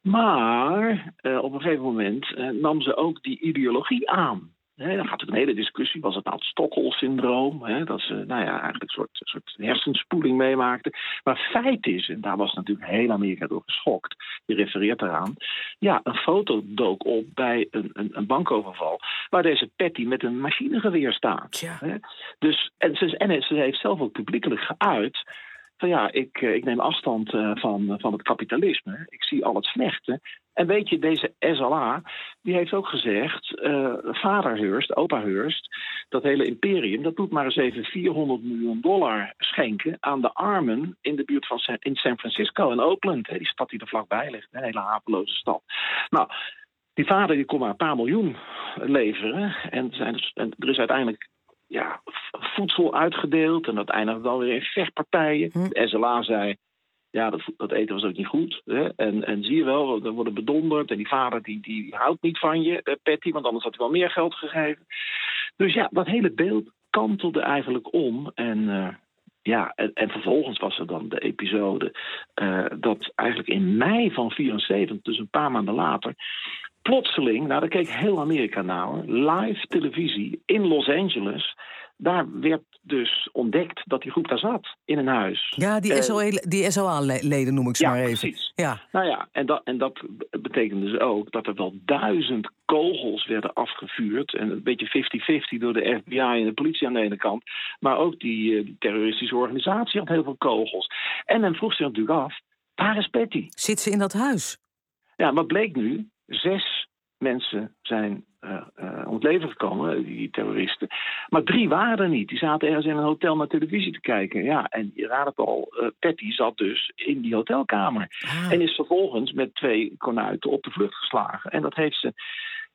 Maar uh, op een gegeven moment uh, nam ze ook die ideologie aan. He, dan gaat er een hele discussie. Was het nou het Stockholm-syndroom? He, dat ze nou ja, eigenlijk een soort, soort hersenspoeling meemaakte. Maar feit is, en daar was natuurlijk heel Amerika door geschokt. Je refereert eraan. Ja, een foto dook op bij een, een, een bankoverval. Waar deze Patty met een machinegeweer staat. Ja. He, dus, en, ze, en ze heeft zelf ook publiekelijk geuit. Van ja, ik, ik neem afstand uh, van, van het kapitalisme. Ik zie al het slechte. En weet je, deze S L A, die heeft ook gezegd, uh, vader Hearst, opa Hearst, dat hele imperium, dat doet maar eens even vierhonderd miljoen dollar schenken aan de armen in de buurt van San, in San Francisco en Oakland, hè, die stad die er vlakbij ligt, een hele haveloze stad. Nou, die vader die kon maar een paar miljoen leveren en, zijn dus, en er is uiteindelijk ja, voedsel uitgedeeld en dat eindigde dan weer in vechtpartijen. Hm. De S L A zei, ja, dat, dat eten was ook niet goed. Hè? En, en zie je wel, er worden bedonderd. En die vader die, die houdt niet van je, eh, Patty, want anders had hij wel meer geld gegeven. Dus ja, dat hele beeld kantelde eigenlijk om. En, uh, ja, en, en vervolgens was er dan de episode uh, dat eigenlijk in mei van vierenzeventig, dus een paar maanden later, plotseling, nou daar keek heel Amerika naar, live televisie in Los Angeles. Daar werd dus ontdekt dat die groep daar zat, in een huis. Ja, die, uh, S L A-leden noem ik ze ja, maar even. Precies. Ja, nou ja, en dat, en dat betekende dus ook dat er wel duizend kogels werden afgevuurd. En een beetje vijftig vijftig door de F B I en de politie aan de ene kant. Maar ook die, die terroristische organisatie had heel veel kogels. En men vroeg zich natuurlijk af, waar is Patty? Zit ze in dat huis? Ja, wat bleek nu? Zes mensen zijn uh, uh, om het leven gekomen, die terroristen. Maar drie waren er niet. Die zaten ergens in een hotel naar televisie te kijken. Ja, en je raadt het al, uh, Patty zat dus in die hotelkamer. Ah. En is vervolgens met twee kornuiten op de vlucht geslagen. En dat heeft ze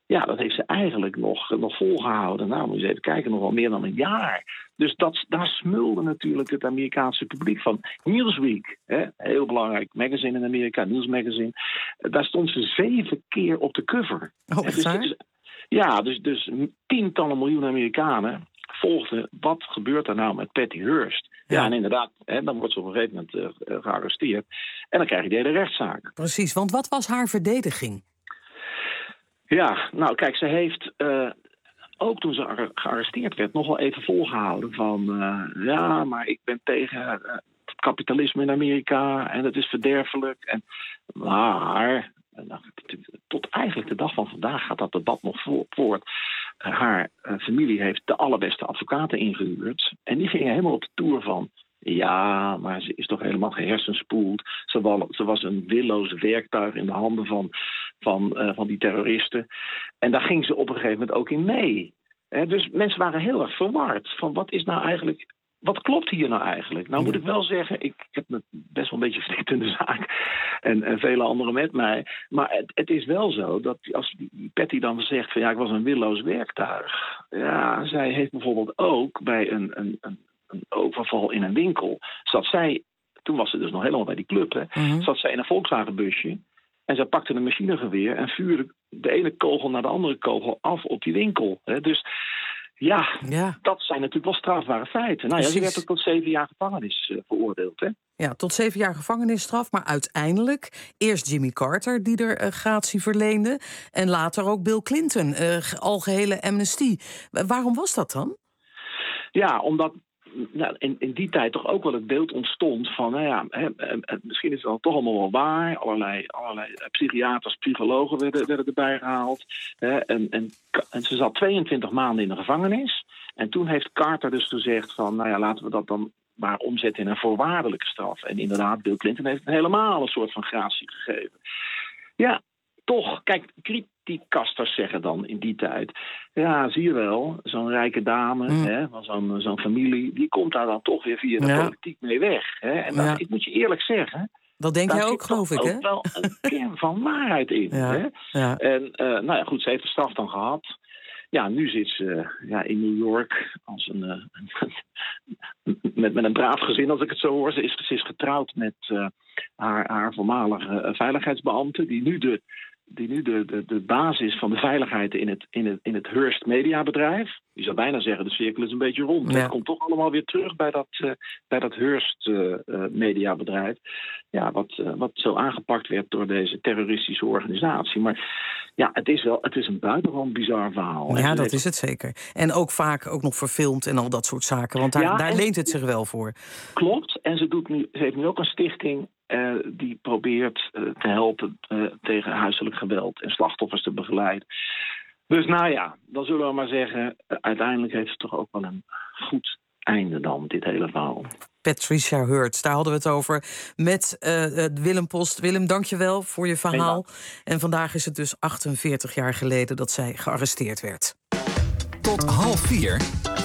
Ja, dat heeft ze eigenlijk nog, nog volgehouden. Nou, moet je eens even kijken, nog wel meer dan een jaar. Dus dat, daar smulde natuurlijk het Amerikaanse publiek van. Newsweek, hè, heel belangrijk magazine in Amerika, News Magazine. Daar stond ze zeven keer op de cover. Oh, echt waar? Dus, ja, dus, dus tientallen miljoenen Amerikanen volgden. Wat gebeurt er nou met Patty Hearst? Ja, ja en inderdaad, hè, dan wordt ze op een gegeven moment uh, gearresteerd. En dan krijg je de hele rechtszaak. Precies, want wat was haar verdediging? Ja, nou kijk, ze heeft uh, ook toen ze gearresteerd werd nog wel even volgehouden van... Uh, ja, maar ik ben tegen uh, het kapitalisme in Amerika en het is verderfelijk. En, maar uh, tot eigenlijk de dag van vandaag gaat dat debat nog voort. Uh, haar uh, familie heeft de allerbeste advocaten ingehuurd en die gingen helemaal op de toer van... Ja, maar ze is toch helemaal gehersenspoeld. Ze was, ze was een willoos werktuig in de handen van, van, uh, van die terroristen. En daar ging ze op een gegeven moment ook in mee. He, dus mensen waren heel erg verward. Van wat is nou eigenlijk... Wat klopt hier nou eigenlijk? Nou moet ik wel zeggen, ik, ik heb me best wel een beetje verdiept in de zaak. En, en vele anderen met mij. Maar het, het is wel zo dat als die Patty dan zegt van ja, ik was een willoos werktuig. Ja, zij heeft bijvoorbeeld ook bij een... een, een een overval in een winkel, zat zij, toen was ze dus nog helemaal bij die club, hè, mm-hmm. zat zij in een Volkswagenbusje en zij pakte een machinegeweer en vuurde de ene kogel naar de andere kogel af op die winkel. Hè. Dus ja, ja, dat zijn natuurlijk wel strafbare feiten. Nou ja, ze werd ook tot zeven jaar gevangenis uh, veroordeeld. Hè. Ja, tot zeven jaar gevangenisstraf, maar uiteindelijk eerst Jimmy Carter die er uh, gratie verleende en later ook Bill Clinton, uh, algehele amnestie. Uh, waarom was dat dan? Ja, omdat Nou, in, in die tijd toch ook wel het beeld ontstond van, nou ja, hè, misschien is het dan toch allemaal wel waar. Allerlei, allerlei psychiaters, psychologen werden, werden erbij gehaald. Hè, en, en, en ze zat tweeëntwintig maanden in de gevangenis. En toen heeft Carter dus gezegd van, nou ja, laten we dat dan maar omzetten in een voorwaardelijke straf. En inderdaad, Bill Clinton heeft helemaal een soort van gratie gegeven. Ja, toch, kijk, kritiekasters zeggen dan in die tijd... ja, zie je wel, zo'n rijke dame mm. hè, van zo'n, zo'n familie... die komt daar dan toch weer via de ja. politiek mee weg. Hè? En dan, ja. ik moet je eerlijk zeggen... Dat denk jij ook, geloof ik, hè? Daar zit ook wel een kern van waarheid in. Ja. Hè? Ja. En uh, nou ja, goed, ze heeft de straf dan gehad... Ja, nu zit ze uh, ja, in New York als een, uh, met, met een braaf gezin, als ik het zo hoor. Ze is, ze is getrouwd met uh, haar, haar voormalige uh, veiligheidsbeambte... die nu de, die nu de, de, de basis van de veiligheid in het, in het, in het Hearst mediabedrijf. Je zou bijna zeggen, de cirkel is een beetje rond. Ja. Het komt toch allemaal weer terug bij dat, uh, bij dat Hearst uh, uh, mediabedrijf. Ja, wat, uh, wat zo aangepakt werd door deze terroristische organisatie. Maar ja, het is wel het is een buitengewoon bizar verhaal. Ja, dat heeft... is het zeker. En ook vaak ook nog verfilmd en al dat soort zaken. Want daar, ja, daar leent het zich wel voor. Klopt. En ze, doet nu, ze heeft nu ook een stichting... Uh, die probeert uh, te helpen uh, tegen huiselijk geweld en slachtoffers te begeleiden. Dus nou ja, dan zullen we maar zeggen... Uh, uiteindelijk heeft het toch ook wel een goed einde dan, dit hele verhaal. Patricia Hearst, daar hadden we het over met uh, Willem Post. Willem, dank je wel voor je verhaal. En vandaag is het dus achtenveertig jaar geleden dat zij gearresteerd werd. Tot half vier...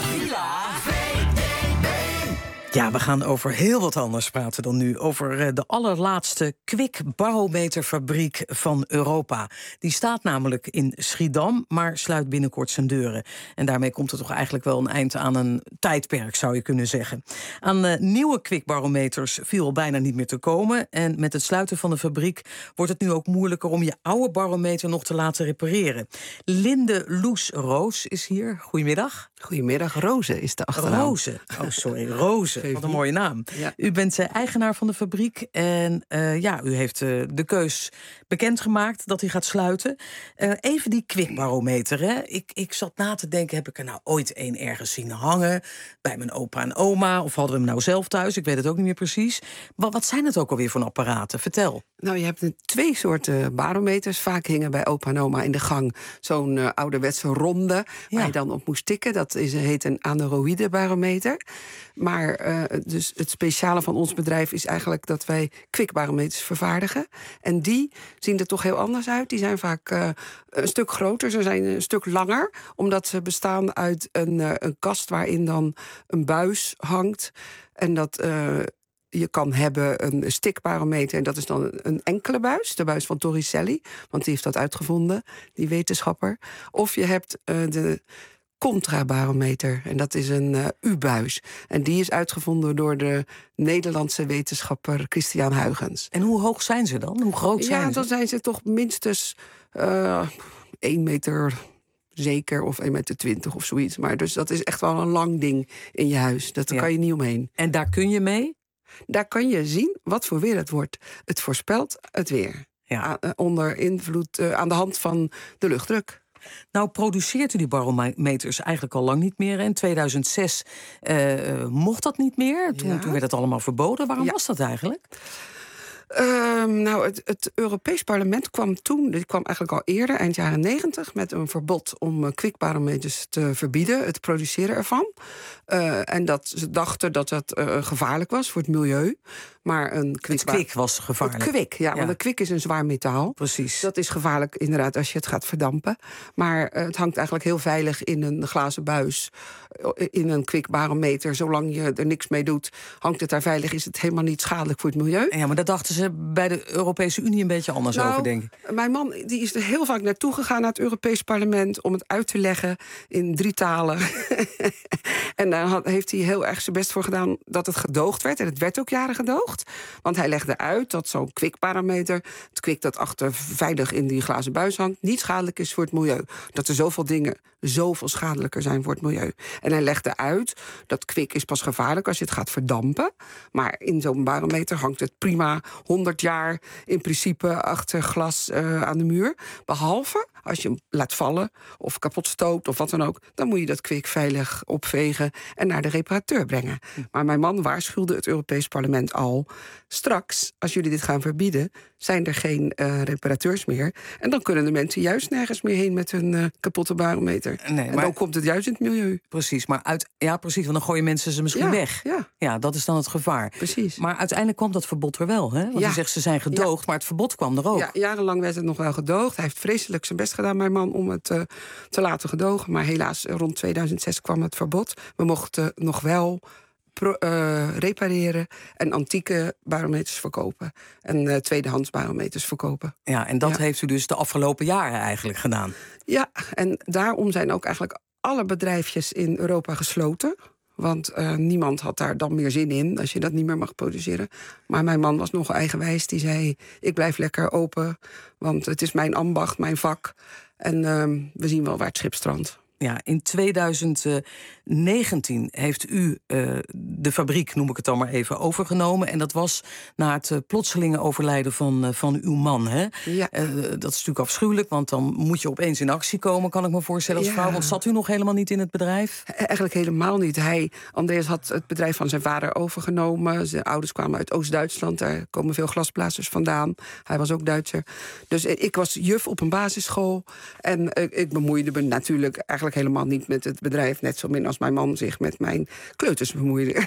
Ja, we gaan over heel wat anders praten dan nu. Over de allerlaatste Kwik-barometerfabriek van Europa. Die staat namelijk in Schiedam, maar sluit binnenkort zijn deuren. En daarmee komt er toch eigenlijk wel een eind aan een tijdperk, zou je kunnen zeggen. Aan uh, nieuwe Kwik-barometers viel al bijna niet meer te komen. En met het sluiten van de fabriek wordt het nu ook moeilijker om je oude barometer nog te laten repareren. Linde Loes Roos is hier. Goedemiddag. Goedemiddag, Roze is de achternaam. Roze. Oh, sorry, Roze. Wat een mooie naam. Ja. U bent uh, eigenaar van de fabriek en uh, ja, u heeft uh, de keus bekendgemaakt dat hij gaat sluiten. Uh, even die Kwik-barometer. Hè. Ik, ik zat na te denken, heb ik er nou ooit één ergens zien hangen? Bij mijn opa en oma? Of hadden we hem nou zelf thuis? Ik weet het ook niet meer precies. Wat, wat zijn het ook alweer voor apparaten? Vertel. Nou, je hebt twee soorten barometers. Vaak hingen bij opa en oma in de gang zo'n uh, ouderwetse ronde... Ja. waar je dan op moest tikken. Dat is, heet een aneroïde barometer. Maar uh, dus het speciale van ons bedrijf is eigenlijk dat wij Kwik-barometers vervaardigen. En die zien er toch heel anders uit. Die zijn vaak uh, een stuk groter, ze zijn een stuk langer. Omdat ze bestaan uit een, uh, een kast waarin dan een buis hangt. En dat... Uh, je kan hebben een stickbarometer. En dat is dan een enkele buis. De buis van Torricelli. Want die heeft dat uitgevonden, die wetenschapper. Of je hebt uh, de contrabarometer. En dat is een uh, U-buis. En die is uitgevonden door de Nederlandse wetenschapper Christian Huygens. En hoe hoog zijn ze dan? Hoe groot zijn ja, ze? Dan zijn ze toch minstens uh, één meter zeker of één meter twintig of zoiets. Maar dus dat is echt wel een lang ding in je huis. Dat, daar Ja. kan je niet omheen. En daar kun je mee? Daar kan je zien wat voor weer het wordt. Het voorspelt het weer. Ja. Aan, uh, onder invloed, uh, aan de hand van de luchtdruk. Nou produceert u die barometers eigenlijk al lang niet meer. In tweeduizend zes uh, mocht dat niet meer. Toen, Ja. toen werd het allemaal verboden. Waarom Ja. was dat eigenlijk? Uh, nou, het, het Europees Parlement kwam toen, dit kwam eigenlijk al eerder, eind jaren negentig, met een verbod om uh, kwikbarometers te verbieden, het produceren ervan. Uh, en dat ze dachten dat dat uh, gevaarlijk was voor het milieu. Maar een Het kwik was gevaarlijk. Het kwik, ja, Ja. want een kwik is een zwaar metaal. Precies. Dat is gevaarlijk inderdaad als je het gaat verdampen. Maar uh, het hangt eigenlijk heel veilig in een glazen buis, uh, in een kwikbarometer. Zolang je er niks mee doet, hangt het daar veilig, is het helemaal niet schadelijk voor het milieu. Ja, maar dat dachten ze bij de Europese Unie een beetje anders nou, over, denk ik. Mijn man die is er heel vaak naartoe gegaan naar het Europees Parlement om het uit te leggen in drie talen. En daar had, heeft hij heel erg zijn best voor gedaan dat het gedoogd werd. En het werd ook jaren gedoogd. Want hij legde uit dat zo'n kwikbarometer, het kwik dat achter veilig in die glazen buis hangt, niet schadelijk is voor het milieu. Dat er zoveel dingen zoveel schadelijker zijn voor het milieu. En hij legde uit dat kwik is pas gevaarlijk als je het gaat verdampen. Maar in zo'n barometer hangt het prima honderd jaar in principe achter glas uh, aan de muur. Behalve als je hem laat vallen of kapot stookt of wat dan ook, dan moet je dat kwik veilig opvegen en naar de reparateur brengen. Maar mijn man waarschuwde het Europees Parlement al, straks, als jullie dit gaan verbieden, zijn er geen uh, reparateurs meer. En dan kunnen de mensen juist nergens meer heen met hun uh, kapotte barometer. Nee, en maar- dan komt het juist in het milieu. Precies, maar uit, ja, precies, want dan gooien mensen ze misschien Ja, weg. ja. Ja, dat is dan het gevaar. Precies. Maar uiteindelijk kwam dat verbod er wel, hè? Want Ja. u zegt ze zijn gedoogd, maar het verbod kwam er ook. Ja, jarenlang werd het nog wel gedoogd. Hij heeft vreselijk zijn best gedaan, mijn man, om het uh, te laten gedogen. Maar helaas, rond tweeduizend zes kwam het verbod. We mochten nog wel pro, uh, repareren en antieke barometers verkopen. En uh, tweedehands barometers verkopen. Ja, en dat Ja. heeft u dus de afgelopen jaren eigenlijk gedaan. Ja, en daarom zijn ook eigenlijk alle bedrijfjes in Europa gesloten. Want uh, niemand had daar dan meer zin in, als je dat niet meer mag produceren. Maar mijn man was nog eigenwijs. Die zei, ik blijf lekker open, want het is mijn ambacht, mijn vak. En uh, we zien wel waar het schip strandt. Ja, in tweeduizend negentien heeft u uh, de fabriek, noem ik het dan maar even, overgenomen. En dat was na het uh, plotselinge overlijden van, uh, van uw man. Hè? Ja. Uh, dat is natuurlijk afschuwelijk, want dan moet je opeens in actie komen, kan ik me voorstellen als Ja. vrouw. Want zat u nog helemaal niet in het bedrijf? Eigenlijk helemaal niet. Hij, Andreas had het bedrijf van zijn vader overgenomen. Zijn ouders kwamen uit Oost-Duitsland. Daar komen veel glasblazers vandaan. Hij was ook Duitser. Dus ik was juf op een basisschool. En uh, ik bemoeide me natuurlijk eigenlijk helemaal niet met het bedrijf. Net zo min als mijn man zich met mijn kleuters bemoeide.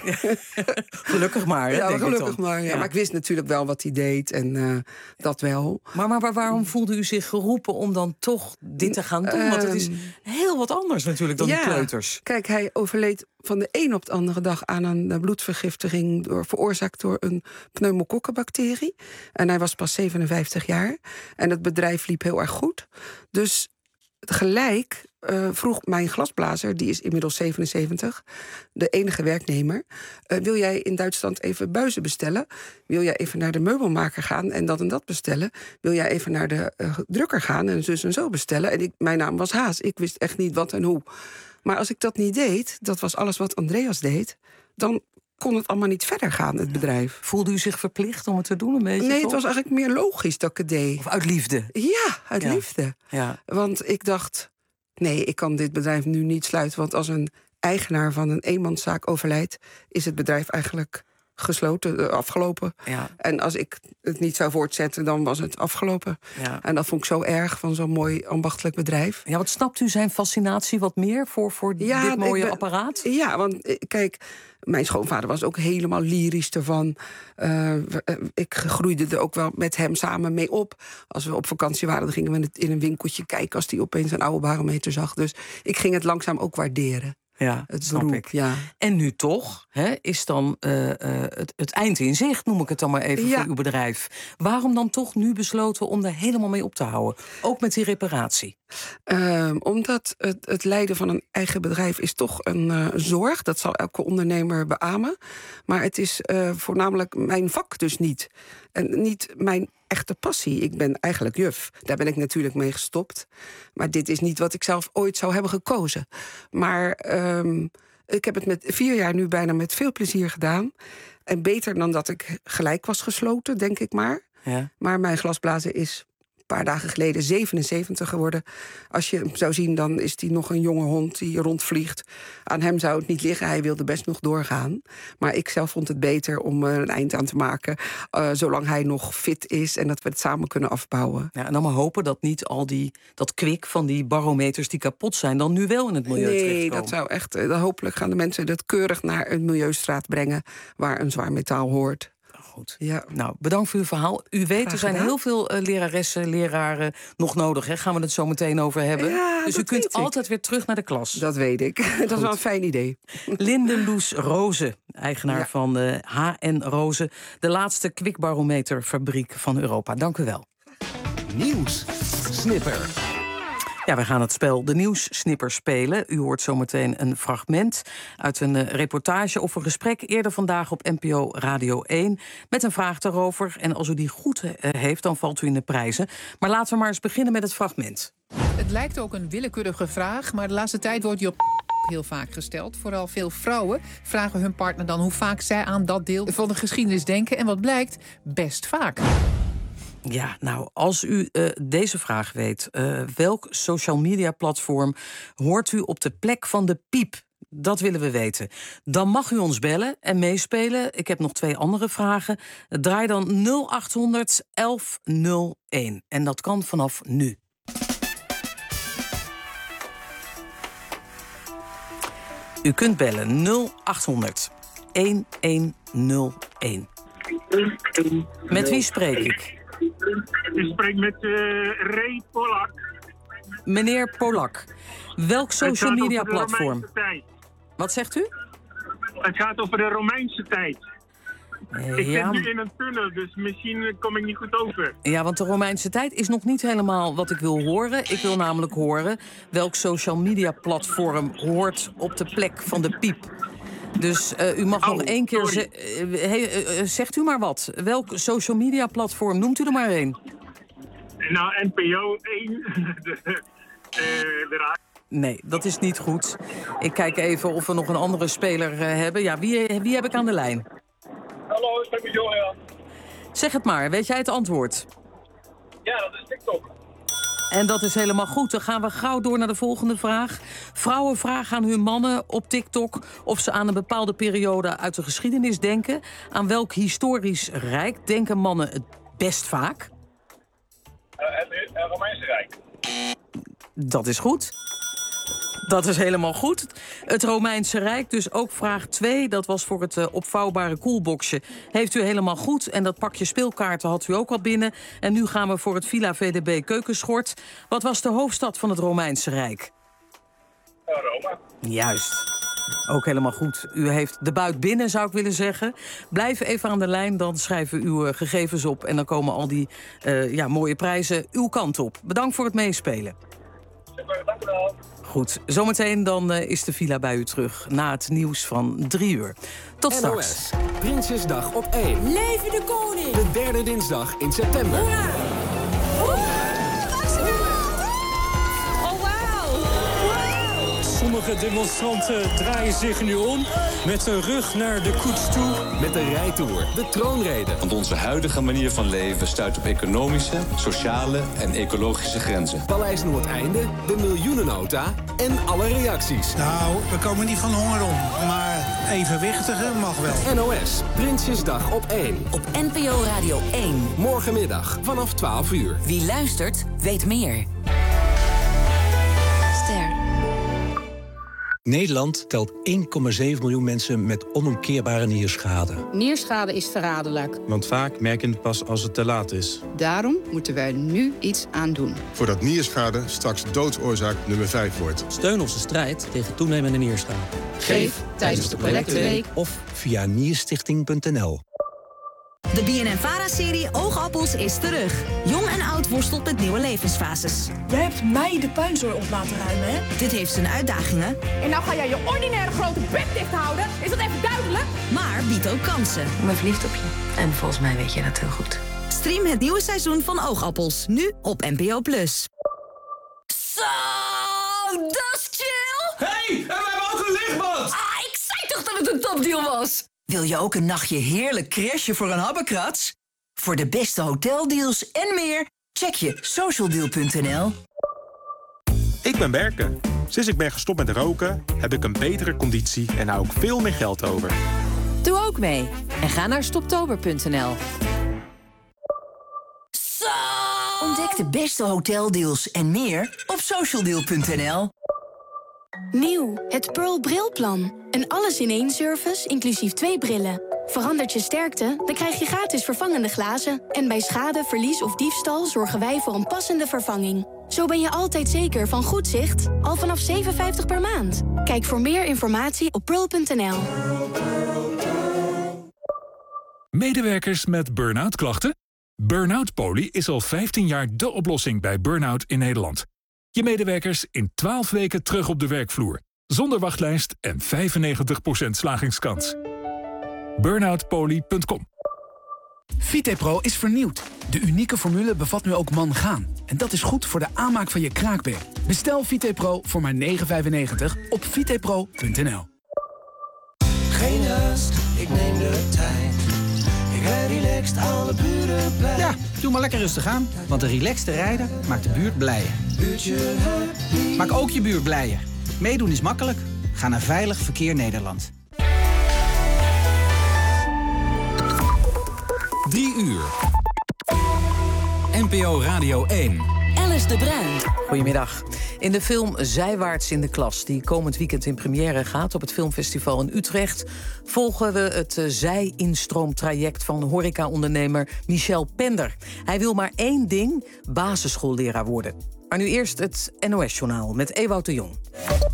Gelukkig maar, hè, Ja, denk ik gelukkig dan. maar. Ja. Ja. Maar ik wist natuurlijk wel wat hij deed. En uh, dat wel. Maar, maar, maar waarom voelde u zich geroepen om dan toch dit te gaan doen? Want het is Ehm, heel wat anders natuurlijk dan ja. die kleuters. Kijk, hij overleed van de een op de andere dag aan een uh, bloedvergiftiging door, veroorzaakt door een pneumokokkenbacterie. En hij was pas zevenenvijftig jaar. En het bedrijf liep heel erg goed. Dus gelijk uh, vroeg mijn glasblazer, die is inmiddels zevenenzeventig, de enige werknemer, Uh, wil jij in Duitsland even buizen bestellen? Wil jij even naar de meubelmaker gaan en dat en dat bestellen? Wil jij even naar de uh, drukker gaan en zus en zo bestellen? En ik, mijn naam was Haas, ik wist echt niet wat en hoe. Maar als ik dat niet deed, dat was alles wat Andreas deed, dan kon het allemaal niet verder gaan, het bedrijf. Voelde u zich verplicht om het te doen een beetje? Nee, toch? het was eigenlijk meer logisch dat ik het deed. Of uit liefde? Ja, uit Ja. liefde. Ja. Want ik dacht, nee, ik kan dit bedrijf nu niet sluiten. Want als een eigenaar van een eenmanszaak overlijdt, is het bedrijf eigenlijk gesloten, uh, afgelopen. Ja. En als ik het niet zou voortzetten, dan was het afgelopen. Ja. En dat vond ik zo erg van zo'n mooi ambachtelijk bedrijf. Ja, wat snapt u zijn fascinatie wat meer voor, voor Ja, dit mooie ik ben- apparaat? Ja, want eh, kijk, mijn schoonvader was ook helemaal lyrisch ervan. Uh, we- eh, ik groeide er ook wel met hem samen mee op. Als we op vakantie waren, dan gingen we in een winkeltje kijken als hij opeens een oude barometer zag. Dus ik ging het langzaam ook waarderen. Ja, het snap beroep. ik. Ja. En nu toch, hè, is dan uh, uh, het, het eind in zicht, noem ik het dan maar even Ja. voor uw bedrijf. Waarom dan toch nu besloten om er helemaal mee op te houden? Ook met die reparatie? Uh, omdat het, het leiden van een eigen bedrijf is toch een uh, zorg. Dat zal elke ondernemer beamen. Maar het is uh, voornamelijk mijn vak dus niet. En niet mijn echte passie. Ik ben eigenlijk juf. Daar ben ik natuurlijk mee gestopt. Maar dit is niet wat ik zelf ooit zou hebben gekozen. Maar um, ik heb het met vier jaar nu bijna met veel plezier gedaan. En beter dan dat ik gelijk was gesloten, denk ik maar. Ja. Maar mijn glasblazer is een paar dagen geleden zevenenzeventig geworden. Als je hem zou zien, dan is hij nog een jonge hond die rondvliegt. Aan hem zou het niet liggen, hij wilde best nog doorgaan. Maar ik zelf vond het beter om er een eind aan te maken, Uh, zolang hij nog fit is en dat we het samen kunnen afbouwen. Ja, en dan maar hopen dat niet al die, dat kwik van die barometers die kapot zijn, dan nu wel in het milieu nee, terechtkomen. Nee, dat zou echt. Uh, hopelijk gaan de mensen dat keurig naar een milieustraat brengen waar een zwaar metaal hoort. Goed. Ja. Nou, bedankt voor uw verhaal. U weet, er zijn heel veel uh, leraressen, leraren nog nodig. Hè? Gaan we het zo meteen over hebben. Ja, dus u kunt altijd weer terug naar de klas. Dat weet ik. Dat is wel een fijn idee. Linde Loes Roze, eigenaar ja. van uh, H en Roze, de laatste kwikbarometerfabriek van Europa. Dank u wel. Nieuws. Snipper. Ja, we gaan het spel De Nieuwssnipper spelen. U hoort zometeen een fragment uit een uh, reportage of een gesprek eerder vandaag op N P O Radio één... met een vraag daarover. En als u die goed uh, heeft, dan valt u in de prijzen. Maar laten we maar eens beginnen met het fragment. Het lijkt ook een willekeurige vraag, maar de laatste tijd wordt die op heel vaak gesteld. Vooral veel vrouwen vragen hun partner dan hoe vaak zij aan dat deel van de geschiedenis denken. En wat blijkt, best vaak. Ja, nou, als u uh, deze vraag weet, uh, welk social media platform hoort u op de plek van de piep? Dat willen we weten. Dan mag u ons bellen en meespelen. Ik heb nog twee andere vragen. Draai dan nul acht honderd elf nul één. En dat kan vanaf nu. U kunt bellen nul acht honderd elf nul één. Met wie spreek ik? Ik spreek met uh, Ray Polak. Meneer Polak, welk social media platform? Wat zegt u? Het gaat over de Romeinse tijd. Uh, ik ja. zit nu in een tunnel, dus misschien kom ik niet goed over. Ja, want de Romeinse tijd is nog niet helemaal wat ik wil horen. Ik wil namelijk horen welk social media platform hoort op de plek van de piep. Dus uh, u mag oh, nog één keer... Ze- uh, hey, uh, zegt u maar wat. Welk social media platform? Noemt u er maar één. Nou, N P O één. de, uh, de raak. Nee, dat is niet goed. Ik kijk even of we nog een andere speler uh, hebben. Ja, wie, wie heb ik aan de lijn? Hallo, ik ben met Johan. Zeg het maar, weet jij het antwoord? Ja, dat is TikTok. En dat is helemaal goed. Dan gaan we gauw door naar de volgende vraag. Vrouwen vragen aan hun mannen op TikTok of ze aan een bepaalde periode uit de geschiedenis denken. Aan welk historisch rijk denken mannen het best vaak? Uh, het uh, Romeinse Rijk. Dat is goed. Dat is helemaal goed. Het Romeinse Rijk, dus ook vraag twee. Dat was voor het uh, opvouwbare koelboxje. Heeft u helemaal goed. En dat pakje speelkaarten had u ook al binnen. En nu gaan we voor het Villa V D B keukenschort. Wat was de hoofdstad van het Romeinse Rijk? Uh, Rome. Juist. Ook helemaal goed. U heeft de buit binnen, zou ik willen zeggen. Blijf even aan de lijn, dan schrijven we uw uh, gegevens op. En dan komen al die uh, ja, mooie prijzen uw kant op. Bedankt voor het meespelen. Super, dank u wel. Goed, zometeen dan uh, is de villa bij u terug. Na het nieuws van drie uur. Tot straks. N O S, Prinsjesdag op één. Leven de koning! De derde dinsdag in september. Hoera! Hoera! Oh, wauw! Wow! Sommige demonstranten draaien zich nu om met hun rug naar de koets toe. Met de rijtour, de troonrede. Want onze huidige manier van leven stuit op economische, sociale en ecologische grenzen. Paleis Noordeinde, de miljoenennota en alle reacties. Nou, we komen niet van honger om, maar evenwichtige mag wel. N O S, Prinsjesdag op één. Op N P O Radio één. Morgenmiddag vanaf twaalf uur. Wie luistert, weet meer. Nederland telt één komma zeven miljoen mensen met onomkeerbare nierschade. Nierschade is verraderlijk. Want vaak merk je het pas als het te laat is. Daarom moeten wij nu iets aan doen. Voordat nierschade straks doodsoorzaak nummer vijf wordt. Steun onze strijd tegen toenemende nierschade. Geef tijdens de collecteweek Of via nierstichting punt n l. De B N N Vara-serie Oogappels is terug. Jong en oud worstelt met nieuwe levensfases. Jij hebt mij de puinzooi op laten ruimen, hè? Dit heeft zijn uitdagingen. En nou ga jij je ordinaire grote bek dicht houden? Is dat even duidelijk? Maar biedt ook kansen. Ik ben verliefd op je. En volgens mij weet je dat heel goed. Stream het nieuwe seizoen van Oogappels. Nu op N P O plus. Zo, dat is chill! Hey, en we hebben ook een lichtbad! Ah, ik zei toch dat het een topdeal was? Wil je ook een nachtje heerlijk crashen voor een habbekrats? Voor de beste hoteldeals en meer, check je socialdeal punt n l. Ik ben Berke. Sinds ik ben gestopt met roken, heb ik een betere conditie en hou ik veel meer geld over. Doe ook mee en ga naar stoptober punt n l. Ontdek de beste hoteldeals en meer op socialdeal punt n l. Nieuw, het Pearl Brilplan. Een alles-in-één service, inclusief twee brillen. Verandert je sterkte, dan krijg je gratis vervangende glazen. En bij schade, verlies of diefstal zorgen wij voor een passende vervanging. Zo ben je altijd zeker van goed zicht, al vanaf zeven euro vijftig per maand. Kijk voor meer informatie op pearl punt n l. Medewerkers met burn-out klachten? Burn-out Poly is al vijftien jaar de oplossing bij burn-out in Nederland. Je medewerkers in twaalf weken terug op de werkvloer. Zonder wachtlijst en vijfennegentig procent slagingskans. burnout poly punt com. Vitepro is vernieuwd. De unieke formule bevat nu ook mangaan. En dat is goed voor de aanmaak van je kraakbeen. Bestel Vitepro voor maar negen euro vijfennegentig op vitepro punt n l. Geen haast, ik neem de tijd. Ik rijd relaxed, alle buren blij. Ja, doe maar lekker rustig aan. Want een relaxte rijder maakt de buurt blijer. Buurtje happy. Maak ook je buurt blijer. Meedoen is makkelijk. Ga naar Veilig Verkeer Nederland. Drie uur. N P O Radio één. Alice de Bruin. Goedemiddag. In de film Zijwaarts in de klas, die komend weekend in première gaat op het filmfestival in Utrecht, volgen we het uh, zij-instroomtraject van horecaondernemer Michel Pender. Hij wil maar één ding, basisschoolleraar worden. Maar nu eerst het N O S-journaal met Ewout de Jong.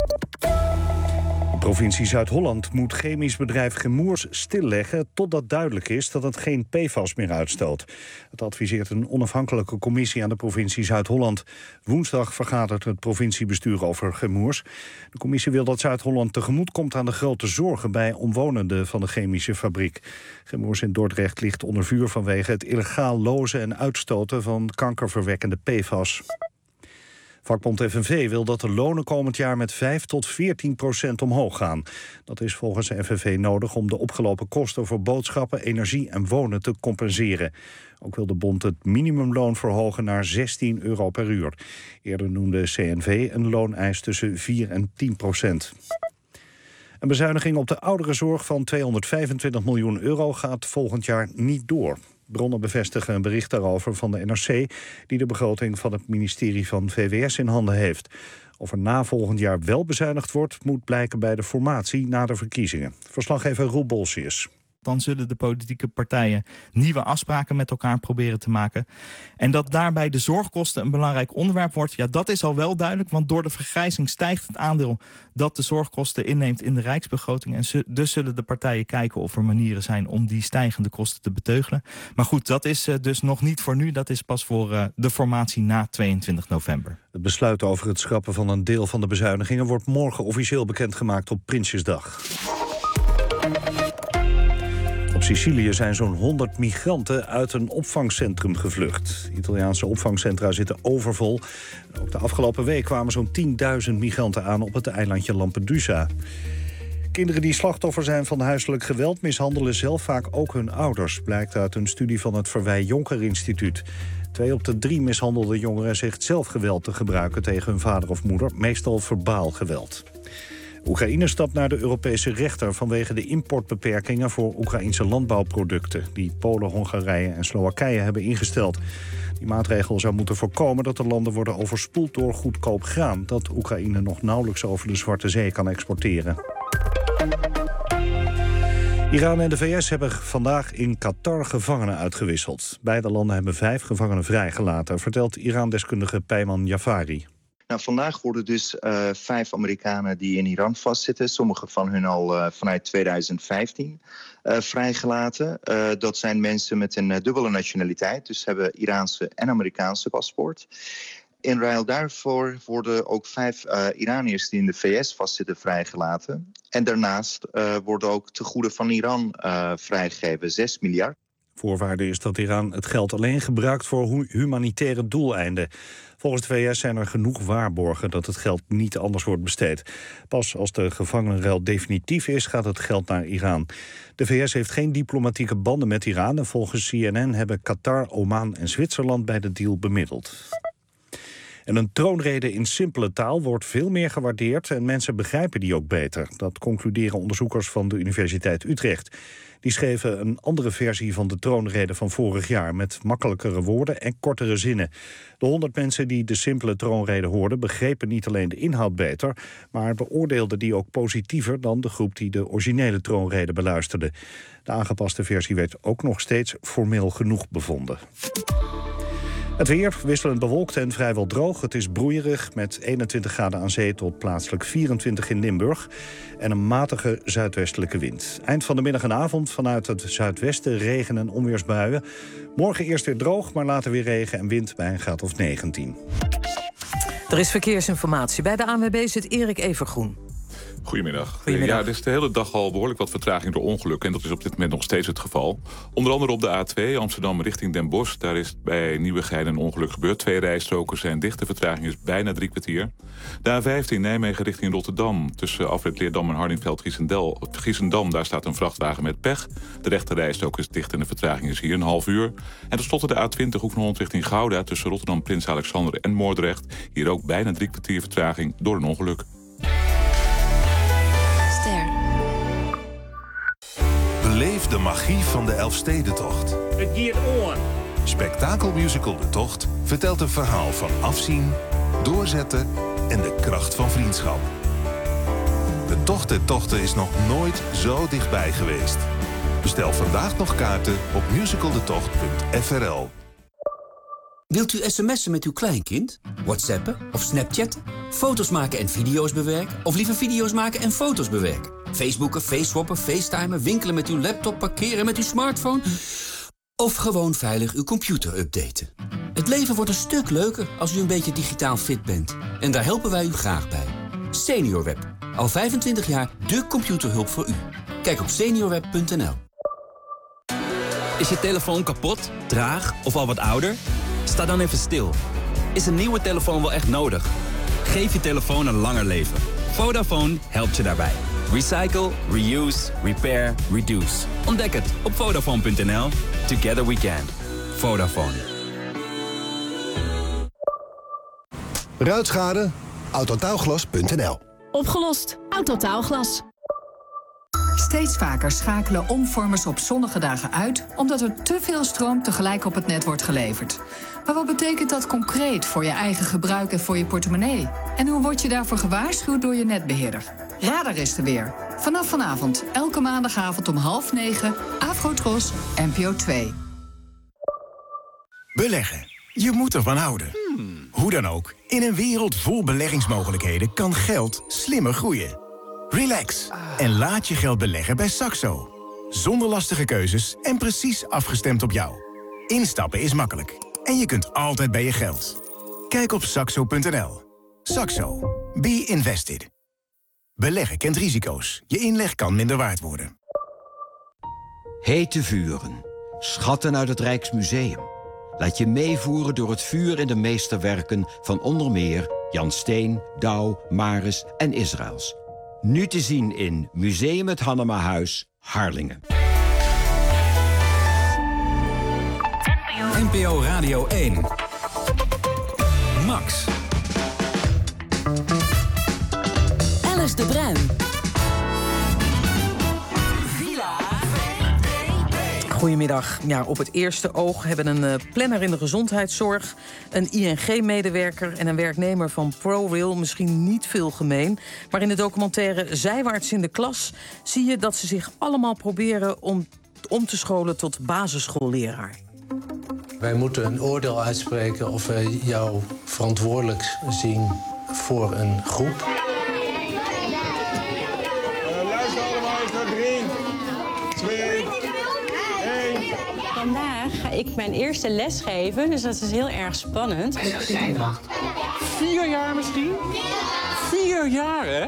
De provincie Zuid-Holland moet chemisch bedrijf Chemours stilleggen totdat duidelijk is dat het geen P F A S meer uitstoot. Het adviseert een onafhankelijke commissie aan de provincie Zuid-Holland. Woensdag vergadert het provinciebestuur over Chemours. De commissie wil dat Zuid-Holland tegemoet komt aan de grote zorgen bij omwonenden van de chemische fabriek. Chemours in Dordrecht ligt onder vuur vanwege het illegaal lozen en uitstoten van kankerverwekkende P F A S. Vakbond F N V wil dat de lonen komend jaar met vijf tot veertien procent omhoog gaan. Dat is volgens de F N V nodig om de opgelopen kosten voor boodschappen, energie en wonen te compenseren. Ook wil de bond het minimumloon verhogen naar zestien euro per uur. Eerder noemde C N V een looneis tussen vier en tien procent. Een bezuiniging op de ouderenzorg van tweehonderdvijfentwintig miljoen euro gaat volgend jaar niet door. Bronnen bevestigen een bericht daarover van de N R C, die de begroting van het ministerie van V W S in handen heeft. Of er na volgend jaar wel bezuinigd wordt, moet blijken bij de formatie na de verkiezingen. Verslaggever Roel Bolsius. Dan zullen de politieke partijen nieuwe afspraken met elkaar proberen te maken. En dat daarbij de zorgkosten een belangrijk onderwerp wordt, ja, dat is al wel duidelijk. Want door de vergrijzing stijgt het aandeel dat de zorgkosten inneemt in de rijksbegroting. En zu- dus zullen de partijen kijken of er manieren zijn om die stijgende kosten te beteugelen. Maar goed, dat is uh, dus nog niet voor nu. Dat is pas voor uh, de formatie na tweeëntwintig november. Het besluit over het schrappen van een deel van de bezuinigingen wordt morgen officieel bekendgemaakt op Prinsjesdag. Op Sicilië zijn zo'n honderd migranten uit een opvangcentrum gevlucht. Italiaanse opvangcentra zitten overvol. Ook de afgelopen week kwamen zo'n tienduizend migranten aan op het eilandje Lampedusa. Kinderen die slachtoffer zijn van huiselijk geweld mishandelen zelf vaak ook hun ouders, blijkt uit een studie van het Verwij Jonker Instituut. Twee op de drie mishandelde jongeren zegt zelf geweld te gebruiken tegen hun vader of moeder, meestal verbaal geweld. Oekraïne stapt naar de Europese rechter vanwege de importbeperkingen voor Oekraïnse landbouwproducten die Polen, Hongarije en Slowakije hebben ingesteld. Die maatregel zou moeten voorkomen dat de landen worden overspoeld door goedkoop graan dat Oekraïne nog nauwelijks over de Zwarte Zee kan exporteren. Iran en de V S hebben vandaag in Qatar gevangenen uitgewisseld. Beide landen hebben vijf gevangenen vrijgelaten, vertelt Iran-deskundige Peyman Jafari. Nou, vandaag worden dus uh, vijf Amerikanen die in Iran vastzitten, sommige van hun al uh, vanuit tweeduizend vijftien, uh, vrijgelaten. Uh, dat zijn mensen met een uh, dubbele nationaliteit, dus hebben Iraanse en Amerikaanse paspoort. In ruil daarvoor worden ook vijf uh, Iraniërs die in de V S vastzitten vrijgelaten. En daarnaast uh, worden ook tegoeden van Iran uh, vrijgegeven, zes miljard. Voorwaarde is dat Iran het geld alleen gebruikt voor humanitaire doeleinden. Volgens de V S zijn er genoeg waarborgen dat het geld niet anders wordt besteed. Pas als de gevangenenruil definitief is, gaat het geld naar Iran. De V S heeft geen diplomatieke banden met Iran en volgens C N N hebben Qatar, Oman en Zwitserland bij de deal bemiddeld. En een troonrede in simpele taal wordt veel meer gewaardeerd en mensen begrijpen die ook beter. Dat concluderen onderzoekers van de Universiteit Utrecht. Die schreven een andere versie van de troonrede van vorig jaar met makkelijkere woorden en kortere zinnen. De honderd mensen die de simpele troonrede hoorden begrepen niet alleen de inhoud beter, maar beoordeelden die ook positiever dan de groep die de originele troonrede beluisterde. De aangepaste versie werd ook nog steeds formeel genoeg bevonden. Het weer wisselend bewolkt en vrijwel droog. Het is broeierig met eenentwintig graden aan zee tot plaatselijk vierentwintig in Limburg. En een matige zuidwestelijke wind. Eind van de middag en avond vanuit het zuidwesten regen- en onweersbuien. Morgen eerst weer droog, maar later weer regen en wind bij een graad of negentien. Er is verkeersinformatie. Bij de A N W B zit Erik Evergroen. Goedemiddag. Goedemiddag. Ja, er is de hele dag al behoorlijk wat vertraging door ongelukken. En dat is op dit moment nog steeds het geval. Onder andere op de A twee, Amsterdam richting Den Bosch. Daar is bij Nieuwegein een ongeluk gebeurd. Twee rijstroken zijn dicht. De vertraging is bijna drie kwartier. De A vijftien, Nijmegen richting Rotterdam. Tussen afrit Leerdam en Hardingsveld-Giessendam. Daar staat een vrachtwagen met pech. De rechte rijstrook is dicht en de vertraging is hier een half uur. En tenslotte de A twintig, Hoek van Holland richting Gouda. Tussen Rotterdam, Prins Alexander en Moordrecht. Hier ook bijna drie kwartier vertraging door een ongeluk. Beleef de magie van de Elfstedentocht. Het giert on. Spektakelmusical De Tocht vertelt een verhaal van afzien, doorzetten en de kracht van vriendschap. De Tocht der Tochten is nog nooit zo dichtbij geweest. Bestel vandaag nog kaarten op musicaldetocht punt f r l. Wilt u sms'en met uw kleinkind? WhatsAppen of Snapchatten? Foto's maken en video's bewerken? Of liever video's maken en foto's bewerken? Facebooken, faceswappen, facetimen, winkelen met uw laptop, parkeren met uw smartphone? Of gewoon veilig uw computer updaten? Het leven wordt een stuk leuker als u een beetje digitaal fit bent. En daar helpen wij u graag bij. SeniorWeb. Al vijfentwintig jaar de computerhulp voor u. Kijk op seniorweb punt n l. Is je telefoon kapot, traag of al wat ouder? Sta dan even stil. Is een nieuwe telefoon wel echt nodig? Geef je telefoon een langer leven. Vodafone helpt je daarbij. Recycle, reuse, repair, reduce. Ontdek het op vodafone punt n l. Together we can. Vodafone. Ruitschade? autotaalglas punt n l. Opgelost. Autotaalglas. Steeds vaker schakelen omvormers op zonnige dagen uit, omdat er te veel stroom tegelijk op het net wordt geleverd. Maar wat betekent dat concreet voor je eigen gebruik en voor je portemonnee? En hoe word je daarvoor gewaarschuwd door je netbeheerder? Radar is er weer. Vanaf vanavond, elke maandagavond om half negen, Afrotros, N P O twee. Beleggen. Je moet ervan houden. Hmm. Hoe dan ook, in een wereld vol beleggingsmogelijkheden kan geld slimmer groeien. Relax en laat je geld beleggen bij Saxo. Zonder lastige keuzes en precies afgestemd op jou. Instappen is makkelijk en je kunt altijd bij je geld. Kijk op saxo punt n l. Saxo. Be invested. Beleggen kent risico's. Je inleg kan minder waard worden. Hete vuren. Schatten uit het Rijksmuseum. Laat je meevoeren door het vuur in de meesterwerken van onder meer Jan Steen, Douw, Maris en Israëls. Nu te zien in Museum het Hannemahuis, Harlingen. N P O Radio één. Max. L S D de Bruin. Goedemiddag. Ja, op het eerste oog hebben een uh, planner in de gezondheidszorg, een I N G-medewerker en een werknemer van ProRail misschien niet veel gemeen. Maar in de documentaire Zijwaarts in de klas zie je dat ze zich allemaal proberen om, om te scholen tot basisschoolleraar. Wij moeten een oordeel uitspreken of wij jou verantwoordelijk zien voor een groep. Uh, luister allemaal eens naar drie, twee, één. Vandaag ga ik mijn eerste les geven, dus dat is heel erg spannend. Vier jaar misschien? Vier jaar, hè?